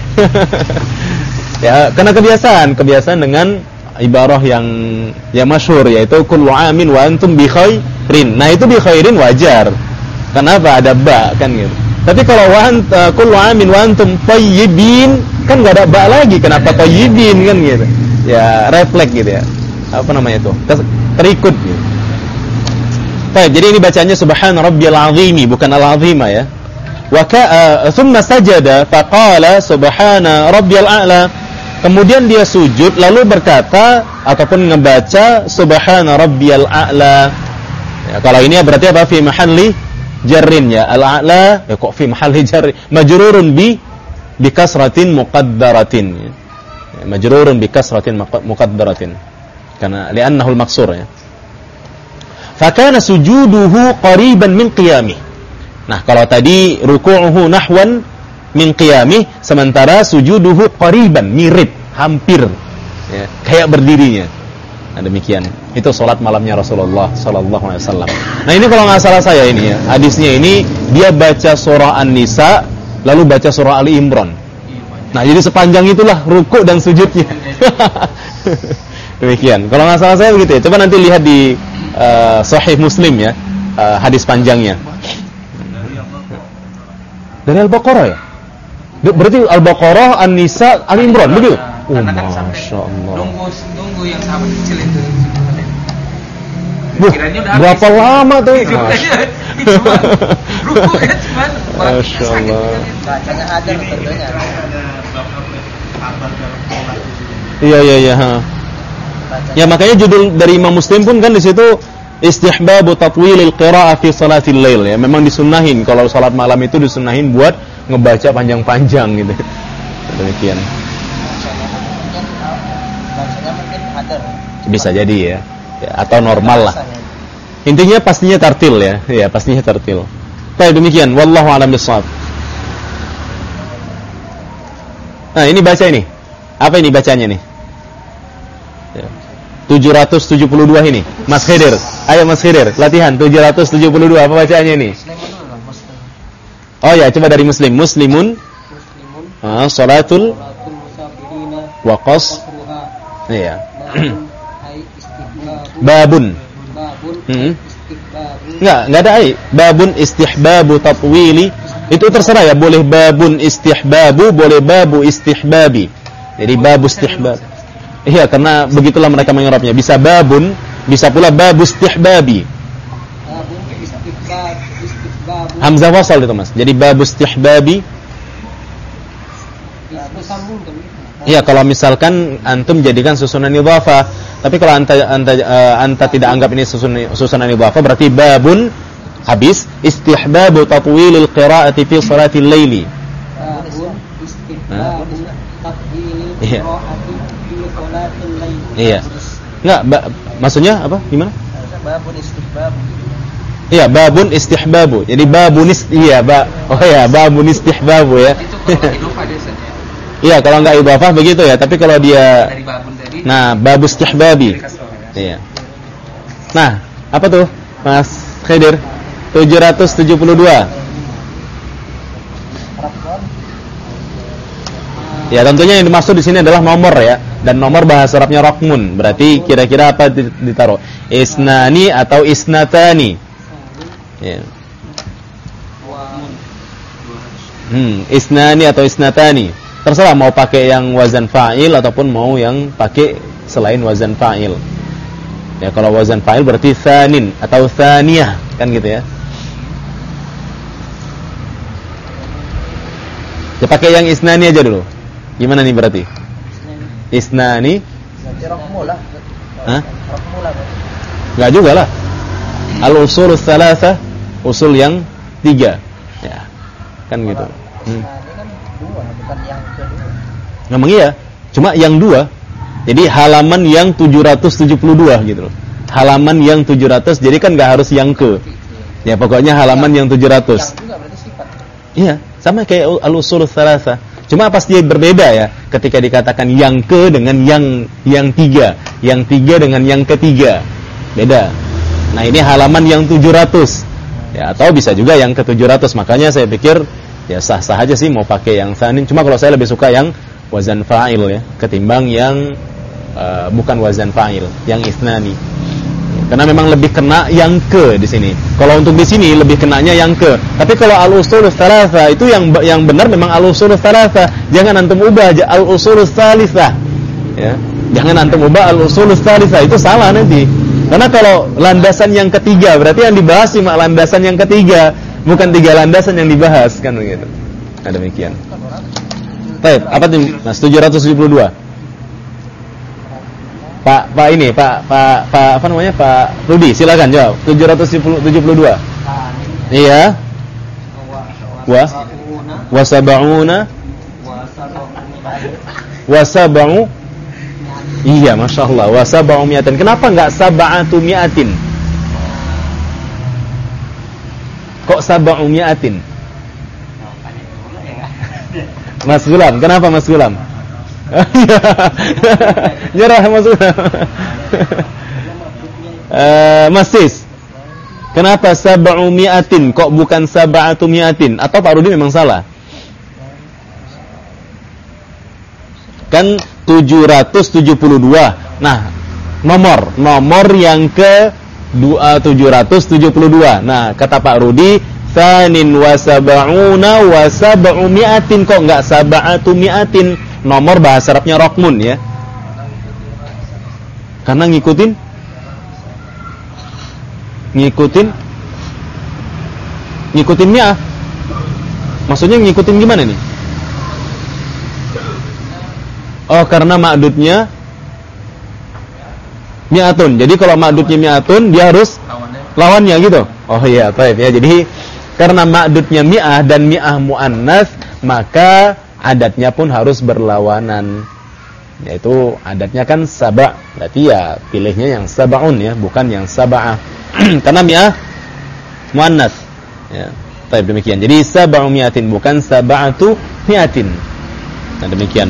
Ya, karena kebiasaan dengan ibarah yang masyhur yaitu kullu amin wa antum bi khairin. Nah, itu bi khairin wajar. Kenapa ada ba kan gitu. Tapi kalau kullu amin wa antum thayyibin kan enggak ada ba lagi, kenapa thayyibin kan gitu. Ya, refleks gitu ya. Apa namanya itu? Terikut gitu. Baik, jadi ini bacanya subhana rabbiyal azimi bukan al-azima ya. Wa thumma sajada faqala subhana rabbiyal a'la. Kemudian dia sujud lalu berkata ataupun ngebaca subhana rabbiyal a'la. Ya, kalau ini berarti apa? Fi mahalli jarrin ya. Al-a'la ya kok fi mahalli jarrin? Majrurun bi kasratin muqaddaratin ya. Majrurun bi kasratin muqaddaratin karena li'annahu al-maqsur ya. Fa kana sujuduhu qariban min qiyamih. Nah, kalau tadi ruku'uhu nahwan min qiyamih, sementara sujuduhu qariban, mirip, hampir ya, kayak berdirinya. Nah, demikian. Itu salat malamnya Rasulullah sallallahu alaihi wasallam. Nah, ini kalau enggak salah saya ini ya, hadisnya ini dia baca surah An-Nisa lalu baca surah Ali Imran. Nah, jadi sepanjang itulah ruku' dan sujudnya. Demikian. Kalau nggak salah saya begitu ya. Coba nanti lihat di Sahih Muslim ya, hadis panjangnya. Dari Al-Baqarah ya? Berarti Al-Baqarah, An-Nisa, Al-Imran, begitu? Masya Allah. Nunggu yang sahabat kecil itu. Berapa lama tuh? Ruku kan cuman. Masya Allah. Bacanya ada tentunya. Iya. Ya, makanya judul dari Imam Muslim pun kan di situ istihbabu tatwilil qira'ah fi salatil lail ya. Memang disunnahin kalau salat malam itu disunnahin buat ngebaca panjang-panjang gitu. Demikian. Bacanya mungkin ada. Bisa jadi ya. Atau normal lah. Intinya pastinya tartil ya. Ya, pastinya tartil. Baik, demikian. Wallahu a'lam bishawab. Nah, ini baca ini. Apa ini bacanya nih? 772 ini. Mas Khidir. Ayo Mas Khidir, latihan 772 apa bacaannya ini? Oh ya, coba dari Muslim. Muslimun. Salatul waqas. Iya. Babun. Enggak ada ai. Babun istihbabu tatwili. Itu terserah ya, boleh babun istihbabu, boleh babu istihbabi. Jadi babu istihbab. Iya, karena begitulah mereka mengerapnya. Bisa babun, bisa pula babu istihbabi. Hamzah wasal itu Mas. Jadi babu istihbabi. Iya, kalau misalkan antum jadikan susunan idhafah. Tapi kalau anta tidak anggap ini susunan idhafah, berarti babun habis istihbabu tatwilil qira'ati fi salatil laili. Babun istihbabu tatwilil qira'ati fi salatil laili. Iya. Enggak, maksudnya apa? Gimana? Babun istihbabu. Iya, babun istihbabu. Jadi babun babun istihbabu ya. Itu kalau idhafah biasanya. Iya, kalau enggak idhafah begitu ya, tapi kalau dia dari babun tadi. Nah, babu istihbabi. Iya. Nah, apa tuh? Mas Khidir 772. Ya, tentunya yang dimaksud di sini adalah nomor ya, dan nomor bahasa Arabnya rakmun. Berarti kira-kira apa ditaruh? Isnani atau isnatani? Ya. Isnani atau isnatani? Terserah mau pakai yang wazan fa'il ataupun mau yang pakai selain wazan fa'il. Ya, kalau wazan fa'il berarti tsanin atau tsaniyah, kan gitu ya. Ya pakai yang isnani aja dulu. Gimana nih berarti? Isnani. Berarti rokmu lah. Hah? Rokmu lah. Enggak juga lah. Al-usul tsalatsa, usul yang 3. Ya. Kan gitu. Ini kan 2, bukan yang kedua. Memang iya, cuma yang 2. Jadi halaman yang 772 gitu loh. Halaman yang 700, jadi kan enggak harus yang ke. Ya pokoknya halaman yang 700. Yang juga berarti sifat. Iya, sama kayak al-usul tsalatsa. Cuma pasti berbeda ya ketika dikatakan yang ke dengan yang 3, yang 3 dengan yang ketiga. Beda. Nah, ini halaman yang 700. Ya, atau bisa juga yang ke-700. Makanya saya pikir ya sah-sah aja sih mau pakai yang tsanin. Cuma kalau saya lebih suka yang wazan fa'il ya ketimbang yang bukan wazan fa'il, yang isnani. Karena memang lebih kena yang ke di sini. Kalau untuk di sini lebih kenanya yang ke. Tapi kalau al-usul tsalatsa itu yang benar memang al-usul tsalatsa. Jangan antum ubah al-usul tsalisah. Ya. Jangan antum ubah al-usul tsalisah, itu salah nanti. Karena kalau landasan yang ketiga berarti yang dibahas cuma landasan yang ketiga, bukan 3 landasan yang dibahas kan begitu. Nah, demikian. Baik, apa tuh Mas 772? Pak apa namanya? Pak Rudi, silakan jawab. 772. Iya. Wasab'u. Iya, Masya Allah. Wasab'u mi'atin. Kenapa enggak sab'atu mi'atin? Kok sab'u mi'atin? Mas Gulam, kenapa Mas Gulam? Nyerah Mas Gulam. Mas Sis, kenapa sab'u mi'atin kok bukan sab'atu mi'atin? Atau Pak Rudi memang salah? Kan 772. Nah, nomor yang ke 772. Nah, kata Pak Rudi tsanin wa sab'una wa sab'u mi'atin, kok enggak sab'atu mi'atin? Nomor bahasa Arabnya rokmun ya. Karena ngikutin mi'ah. Maksudnya ngikutin gimana nih? Oh, karena ma'dudnya mi'atun. Jadi kalau ma'dudnya mi'atun, dia harus lawannya gitu. Oh iya, baik ya. Jadi karena ma'dudnya mi'ah dan mi'ah mu'annas, maka adatnya pun harus berlawanan. Yaitu adatnya kan saba', berarti ya pilihnya yang sab'un ya, bukan yang sab'ah. Karena mi'ah mu'annas. Ya. Baik, demikian. Jadi sab'u mi'atin bukan sab'atu mi'atin. Nah, demikian.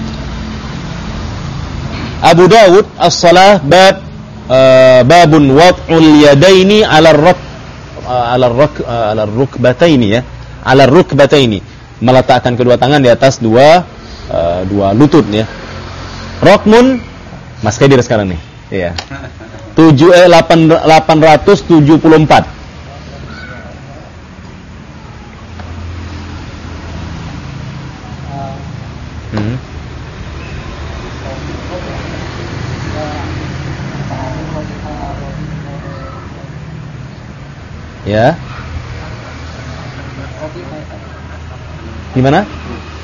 Abu Dawud as-salah babun wad'ul yadaini 'ala ar-rukbataini ya. 'Ala ar-rukbataini, meletakkan kedua tangan di atas dua lutut ya. Rokmun Mas Kadir sekarang nih. Iya. 874. Ya. Gimana?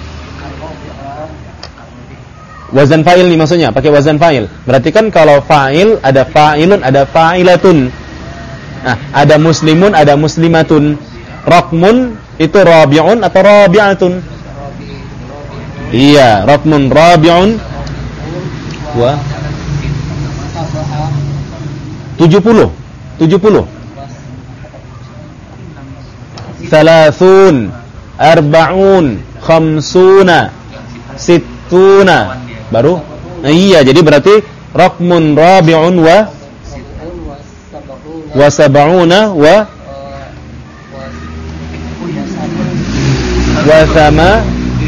Wazan fa'il nih maksudnya, pakai wazan fa'il. Berarti kan kalau fa'il ada fa'ilun, ada fa'ilatun. Nah, ada muslimun, ada muslimatun. Rokmun itu rabi'un atau rabi'atun? Iya, rokmun rabi'un wa 70. Salasun, arba'un, khamsuna, sittuna. Baru? Nah, iya, jadi berarti raqmun rabi'un wa sab'una wa sama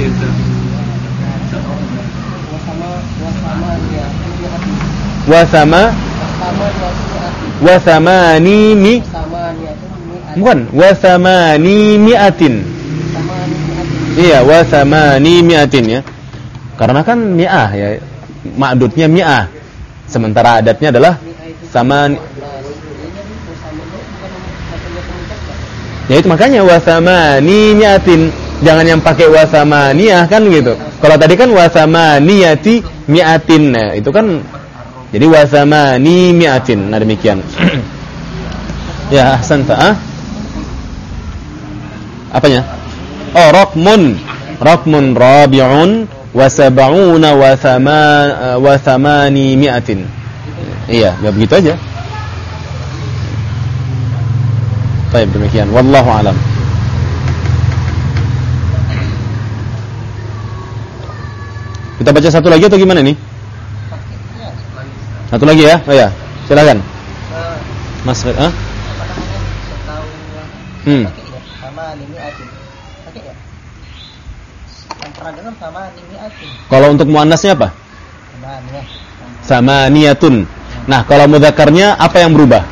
wa thamani bukan wa thamani mi'atin. Iya, wa thamani mi'atin ya. Karena kan mi'ah ya, ma'dudnya mi'ah. Sementara adatnya adalah sama. Ya itu makanya wasamani mi'atin. Jangan yang pakai wasamaniyah kan gitu. Kalau tadi kan wasamaniyati mi'atin. Nah, itu kan jadi wasamani mi'atin. Nah demikian. Ya, ahsanta. Apanya? Oh, raqmun rabi'un wa sab'una wa thamani mi'atin. Iya, enggak begitu aja. Baik, demikian. Wallahu a'lam. Kita baca satu lagi atau gimana nih? Satu lagi ya? Oh ya, silakan. Mas apa namanya? Sama mi'atin. Pakai ya? Yang pernah dengar sama mi'atin. Kalau untuk muannasnya apa? Sama niyatun. Nah, kalau mudzakarnya apa yang berubah?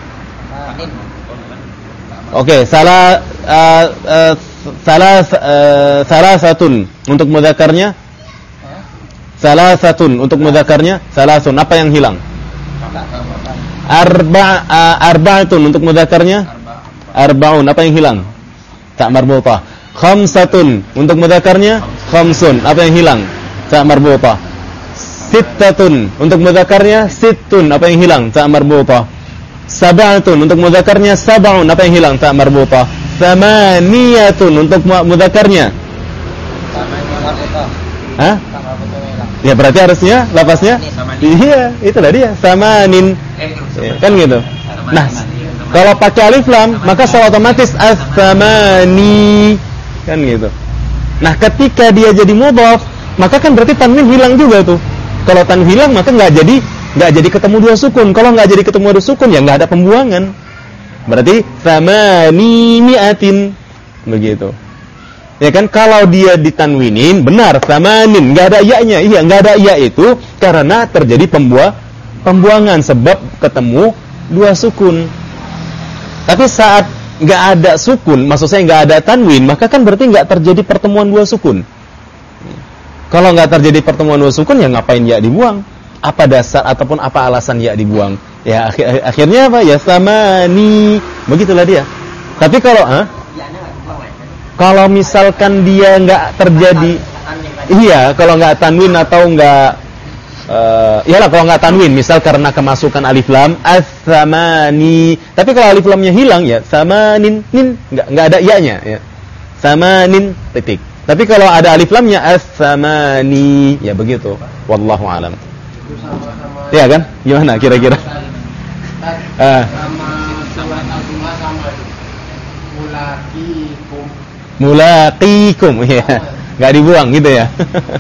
Oke, salah satun untuk mudzakarnya. Salasatun untuk mudzakarnya. Salasun, apa yang hilang? Arba'atun untuk mudzakarnya. Arba'un, apa yang hilang? Tak marbutah. Khamsatun untuk mudzakarnya. Khamsun, apa yang hilang? Tak marbutah. Sittatun untuk mudzakarnya. Sittun, apa yang hilang? Tak marbutah. Sab'atun untuk mudzakarnya. Sab'un, apa yang hilang? Tak marbutah. Thamaniyatun untuk mudzakarnya. Hah? Ya berarti harusnya lafaznya iya, itulah dia, samanin. Kan gitu. Nah, kalau pakai alif lam maka secara otomatis as-samani. Kan gitu. Nah, ketika dia jadi mudhaf, maka kan berarti tanwin hilang juga tuh. Kalau tanwin hilang maka enggak jadi ketemu dua sukun. Kalau enggak jadi ketemu dua sukun ya enggak ada pembuangan. Berarti samani mi'atin. Begitu. Ya kan, kalau dia ditanwinin benar samanin, enggak ada ya-nya. Iya, enggak ada ya itu karena terjadi pembuangan sebab ketemu dua sukun. Tapi saat enggak ada sukun, maksudnya enggak ada tanwin, maka kan berarti enggak terjadi pertemuan dua sukun. Kalau enggak terjadi pertemuan dua sukun ya ngapain ya dibuang? Apa dasar ataupun apa alasan ya dibuang? Ya akhirnya apa? Ya samani. Begitulah dia. Tapi kalau misalkan dia nggak terjadi, iya, kalau nggak tanwin atau nggak, iyalah kalau nggak tanwin, misal karena kemasukan alif lam, as-samani. Tapi kalau alif lamnya hilang ya, samanin, nggak ada iya-nya, ya. Samanin, titik. Tapi kalau ada alif lamnya, as-samani, ya begitu. Wallahu a'lam. Iya kan? Gimana kira-kira? Mulaqikum, ya, nggak dibuang gitu ya.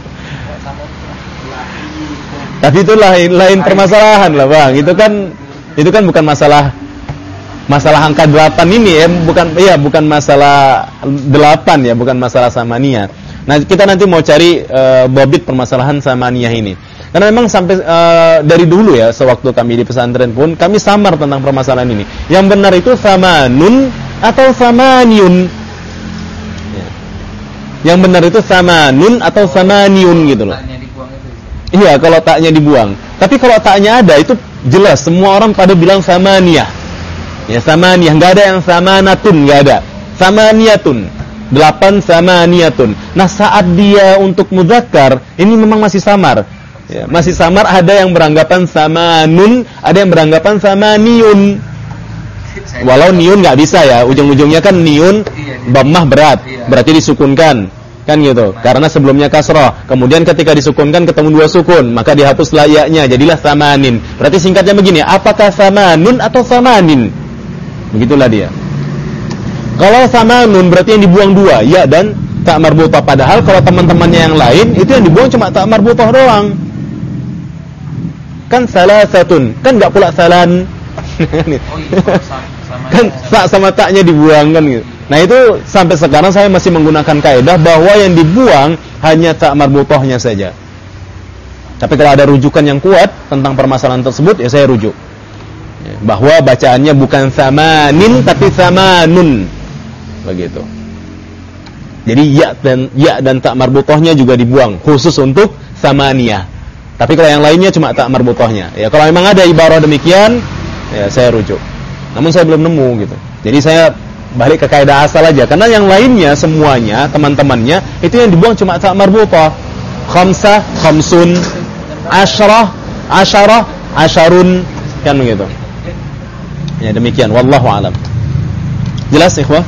Tapi itu lain permasalahan lah bang. Itu kan bukan masalah angka 8 ini ya, bukan masalah 8 ya, bukan masalah samaniyah. Nah kita nanti mau cari bobit permasalahan samaniyah ini. Karena memang sampai dari dulu ya, sewaktu kami di pesantren pun kami samar tentang permasalahan ini. Yang benar itu samanun atau samaniun. Yang benar itu samanun atau samaniun gitu loh. Iya, kalau taknya dibuang. Tapi kalau taknya ada itu jelas semua orang pada bilang samaniyah. Ya samaniyah, enggak ada yang samanatun, enggak ada. Samaniyatun. 8 samaniyatun. Nah, saat dia untuk mudzakkar ini memang masih samar. Ya, masih samar, ada yang beranggapan samanun, ada yang beranggapan samaniyun. Walau niun nggak bisa ya, ujung-ujungnya kan niun dhammah berat, berarti disukunkan, kan gitu. Karena sebelumnya kasrah, kemudian ketika disukunkan ketemu dua sukun, maka dihapus layaknya, jadilah samanin. Berarti singkatnya begini, apakah samanun atau samanin? Begitulah dia. Kalau samanun berarti yang dibuang dua, ya dan tak marbutah. Padahal kalau teman-temannya yang lain itu yang dibuang cuma tak marbutah doang. Kan salasatun, kan nggak pula salan. Kan sama taknya dibuang kan gitu. Nah itu sampai sekarang saya masih menggunakan kaidah bahwa yang dibuang hanya tak marbutahnya saja. Tapi kalau ada rujukan yang kuat tentang permasalahan tersebut ya saya rujuk bahwa bacaannya bukan samanin tapi samanun, begitu. Jadi ya dan tak marbutahnya juga dibuang khusus untuk samaniyah. Tapi kalau yang lainnya cuma tak marbutohnya. Ya kalau memang ada ibarah demikian, ya saya rujuk. Namun saya belum nemu gitu. Jadi saya balik ke kaidah asal aja. Karena yang lainnya semuanya teman-temannya itu yang dibuang cuma tak marbutoh. Khamsah, khamsun, asyrah, asyarah, asyarun, kan begitu. Ya demikian. Wallahu a'lam. Jelas ikhwah?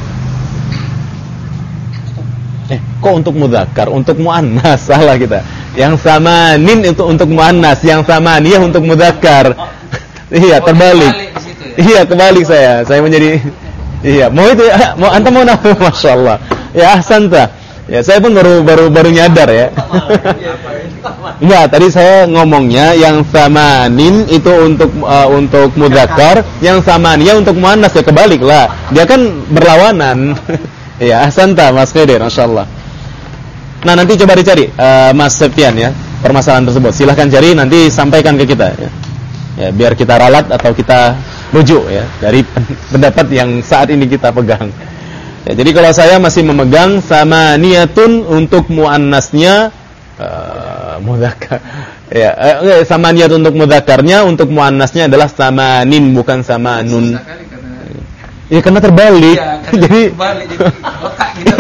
Kok untuk mudzakkar, untuk muannas salah kita. Yang samanin itu untuk muannas, yang samaniyah untuk mudzakkar. Iya, terbalik. Iya, kebalik saya. Saya menjadi mau itu ya, mau antum mau nama, masyaallah. Ya ahsanta. Ya, saya pun baru nyadar ya. Enggak, tadi saya ngomongnya yang samanin itu untuk mudzakkar, yang samaniyah untuk muannas, ya kebalik lah. Dia kan berlawanan. Ya, ahsanta Mas Khidir, masyaallah. Nah, nanti coba dicari Mas Septian ya, permasalahan tersebut. Silahkan cari, nanti sampaikan ke kita ya. Ya, biar kita ralat atau kita rujuk ya dari pendapat yang saat ini kita pegang. Ya, jadi kalau saya masih memegang samaniyatun untuk muannasnya mudzakkar. Ya, samaniyatun untuk mudzakarnya, untuk muannasnya adalah samanin bukan samanun. Ya karena terbalik. Ya, karena jadi terbalik jadi otak gitu.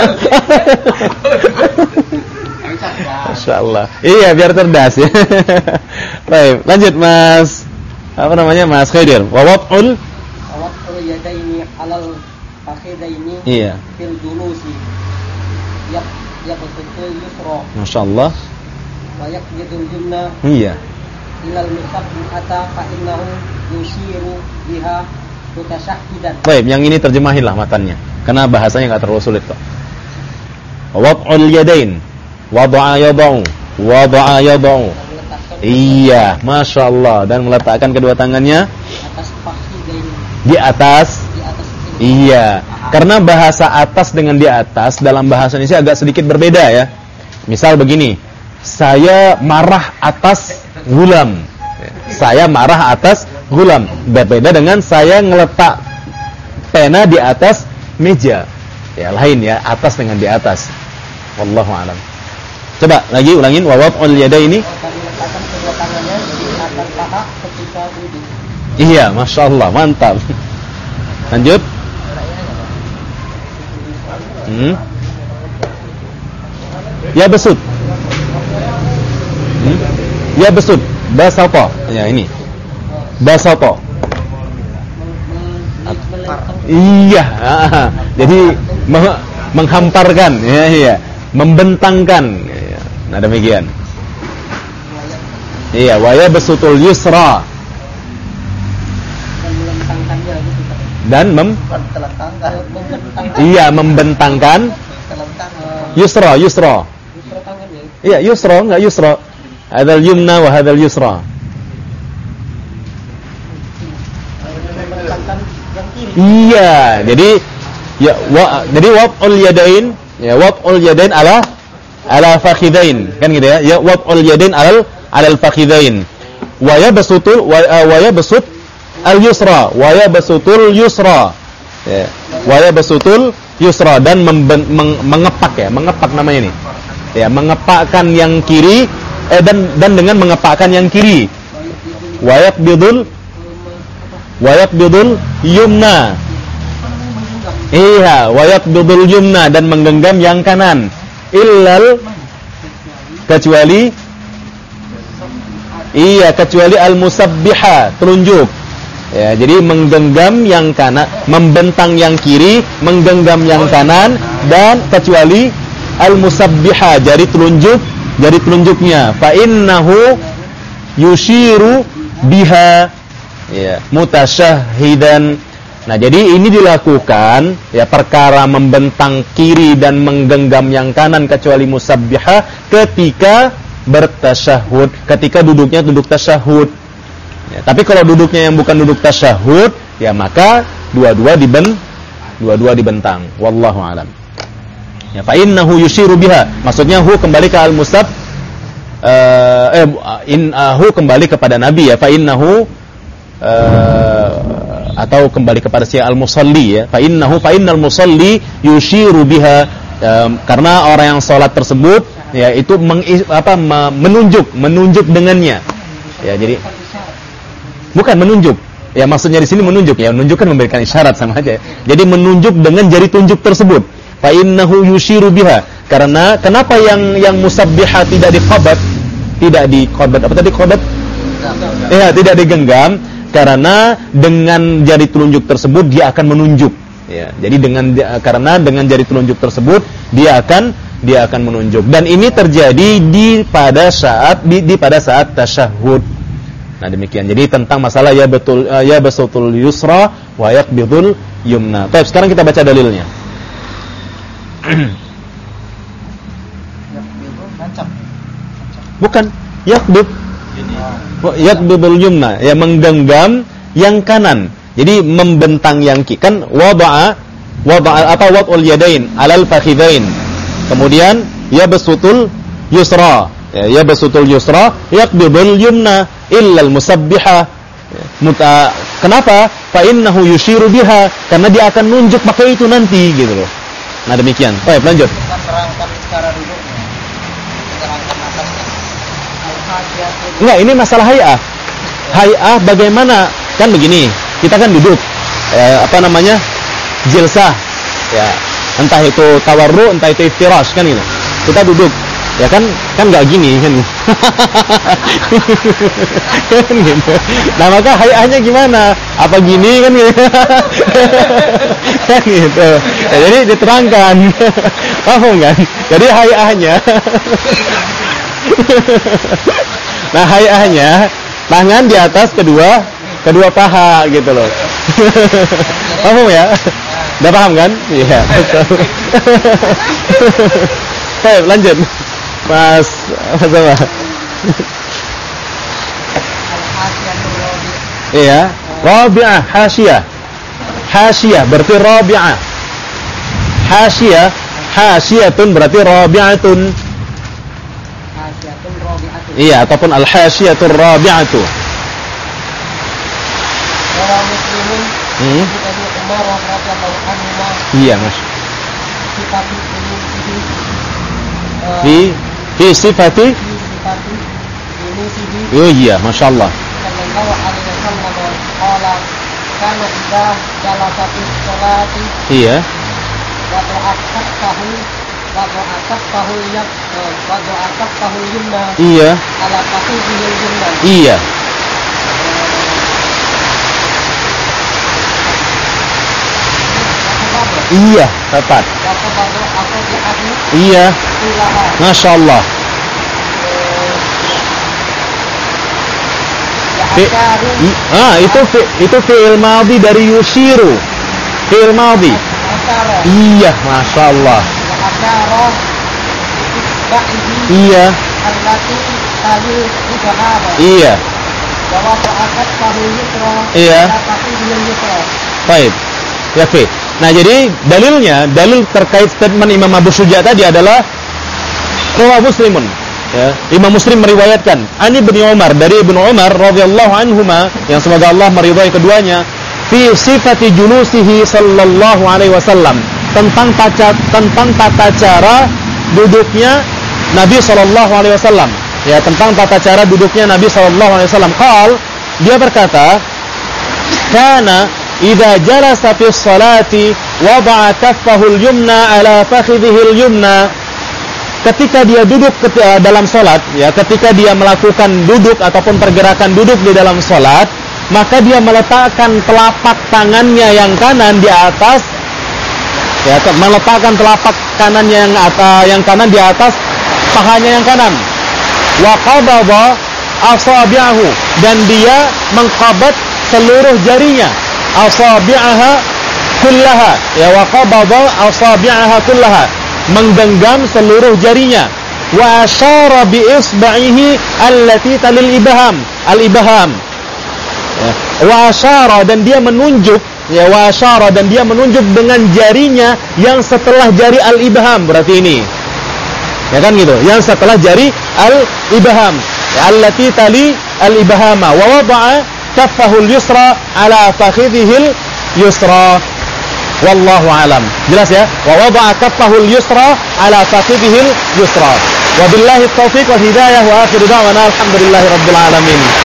Masyaallah. Iya, biar cerdas ya. Baik, lanjut Mas. Apa namanya? Mas Khidir. Wa waqul yadaini 'alal fakhidaini. Iya. Fil julusi. Ya betul yusra. Masyaallah. Wa yaqbidul jumna. Iya. Ilal musabbihata fa innahu yushiru biha. Baik, yang ini terjemahinlah matannya, karena bahasanya enggak terlalu sulit kok. Wad'ul yadain, wada'a yada'u. Iya, masyaallah, dan meletakkan kedua tangannya di atas. Iya, karena bahasa atas dengan di atas dalam bahasa Indonesia agak sedikit berbeda ya. Misal begini, saya marah atas gulam. Saya marah atas gulam. Berbeda dengan saya ngeletak pena di atas meja. Ya, lain ya, atas dengan di atas. Wallahu a'lam. Coba lagi ulangin wawab'ul yadaini. Iya, masyaallah, mantap. Lanjut. Ya besut. Ya besut. Basata. Ya ini. Basata. Iya. Jadi menghamparkan, ya, iya. Membentangkan. Ya. Nah, demikian. Iya, wa yabsutul yusra. Dan iya, membentangkan. Yusra. Iya, yusra, enggak yusra. Hadzal yumna wa hadzal yusra. Iya, jadi ya jadi waqul yadain, ya waqul yadain ala fakhidain, kan gitu ya. Ya waqul yadain alal fakhidain. Wa yabsutul al yusra, wa yabsutul yusra. Ya, wa yabsutul yusra, dan mengepak ya, mengepak namanya ini. Ya, mengepakkan yang kiri dan dengan mengepakkan yang kiri. Wa yaqbidul yumna. Iya, wa yaqbidul yumna, dan menggenggam yang kanan. Illal, kecuali al-musabbiha, telunjuk. Ya, jadi menggenggam yang kanan, membentang yang kiri, menggenggam yang kanan, dan kecuali al-musabbiha, jari telunjuknya. Fa innahu yushiru biha, ya, mutasyahhidan. Nah, jadi ini dilakukan ya, perkara membentang kiri dan menggenggam yang kanan kecuali musabbiha ketika bertasyahud, ketika duduknya duduk tasyahud. Ya, tapi kalau duduknya yang bukan duduk tasyahud, ya maka dua-dua dibentang. Wallahu a'lam. Ya, fa innahu yushiru biha. Maksudnya hu kembali ke al-musab hu kembali kepada Nabi ya. Fa innahu atau kembali kepada si al-musalli ya. Fa innal musalli yushiru biha, karena orang yang salat tersebut Ya, itu menunjuk dengannya. Ya, jadi bukan menunjuk. Ya, maksudnya di sini menunjuk. Ya, menunjukkan memberikan isyarat sama aja. Jadi menunjuk dengan jari tunjuk tersebut. Fa innahu yushiru biha. Karena kenapa yang musabbiha tidak diqabat? Tidak diqabat. Apa tadi qabat? Ya, tidak digenggam karena dengan jari telunjuk tersebut dia akan menunjuk. Ya, jadi karena dengan jari telunjuk tersebut dia akan menunjuk. Dan ini terjadi pada saat tasyahud. Nah, demikian. Jadi tentang masalah ya basutul yusra wa yaqbidul yumna. Baik, sekarang kita baca dalilnya. Bukan, yaqbid. Yaqbidul yumna, ya menggenggam yang kanan. Jadi membentang yang kiri. Kan wada'a wad'ul yadain 'alal fakhidain. Kemudian ya basutul yusra. Ya basutul yusra yaqbidul yumna illal musabbiha. Kenapa? Fa innahu yushiru biha, karena dia akan nunjuk pakai itu nanti gitu loh. Nah, demikian. Baik, lanjut. Kita terangkan cara duduknya. Terangkan atasnya. Enggak, ini masalah hay'ah. Hay'ah bagaimana? Kan begini, kita kan duduk. Jilsah. Ya, entah itu tawarru, entah itu iftirash kan gitu. Kita duduk. Ya kan enggak gini kan. Kan gitu. Nah, maka hay'ahnya gimana? Apa gini kan gitu. Kan gitu. Ya, jadi diterangkan. Paham kan? Jadi hay'ahnya nah, hay'ahnya tangan di atas kedua paha gitu loh. Paham ya? Udah paham kan? Iya. Baik, lanjut. Mas apa? Iya, rabi'ah, hasyiyah berarti rabi'ah. Hasyiyatun berarti rabi'atun. Iya, ataupun al-hasyiyatur rabi'atu. Iya, Mas. Fi sifati. Oh iya, Masya Allah. Iya. Iya. Iya. Iya, tepat. Iya. Masya Allah. Itu fi'il madhi dari yushiru. Fi'il madhi. Iya, Masya Allah. Iya. Iya. Iya. Baik. Yafi. Nah, jadi dalil terkait statement Imam Abu Syuja tadi adalah riwayat Muslimun. Ya, Imam Muslim meriwayatkan Ani bin Umar, dari Ibnu Umar radhiyallahu anhuma, yang semoga Allah meridhai keduanya, fi sifati julusihi sallallahu alaihi wasallam, tentang tata cara duduknya Nabi sallallahu alaihi wasallam. Ya, tentang tata cara duduknya Nabi sallallahu alaihi wasallam. Dia berkata, kana idza jalasa fi sholati wada'a kaffahu al-yumna ala fakhidhihi al-yumna. Ketika dia duduk dalam salat, ya, ketika dia melakukan duduk ataupun pergerakan duduk di dalam salat, maka dia meletakkan telapak tangannya yang kanan di atas, ya, meletakkan telapak kanannya yang kanan di atas pahanya yang kanan. Wa qabada asabi'ahu, dan dia mengqabat seluruh jarinya. Asabi'aha kullaha, ya, wa qabada asabi'aha kullaha, menggenggam seluruh jarinya. Wa asyara bi isba'ihi allati talil ibham, al-ibham. Ya. Wa asyara, dan dia menunjuk, ya, wa asyara, dan dia menunjuk dengan jarinya yang setelah jari al-ibham, berarti ini. Ya kan gitu, yang setelah jari al-ibham, ya, allati tali al-ibhama. Wa wada'a kaffahu al-yusra ala fakhidhihi al-yusra. Wallahu alam. Jelas ya? Wa wada'a kaffahu al-yusra ala fakhidhihi al-yusra. Wabillahi taufiq wal hidayah wa akhiru da'wana alhamdulillahi rabbil alamin.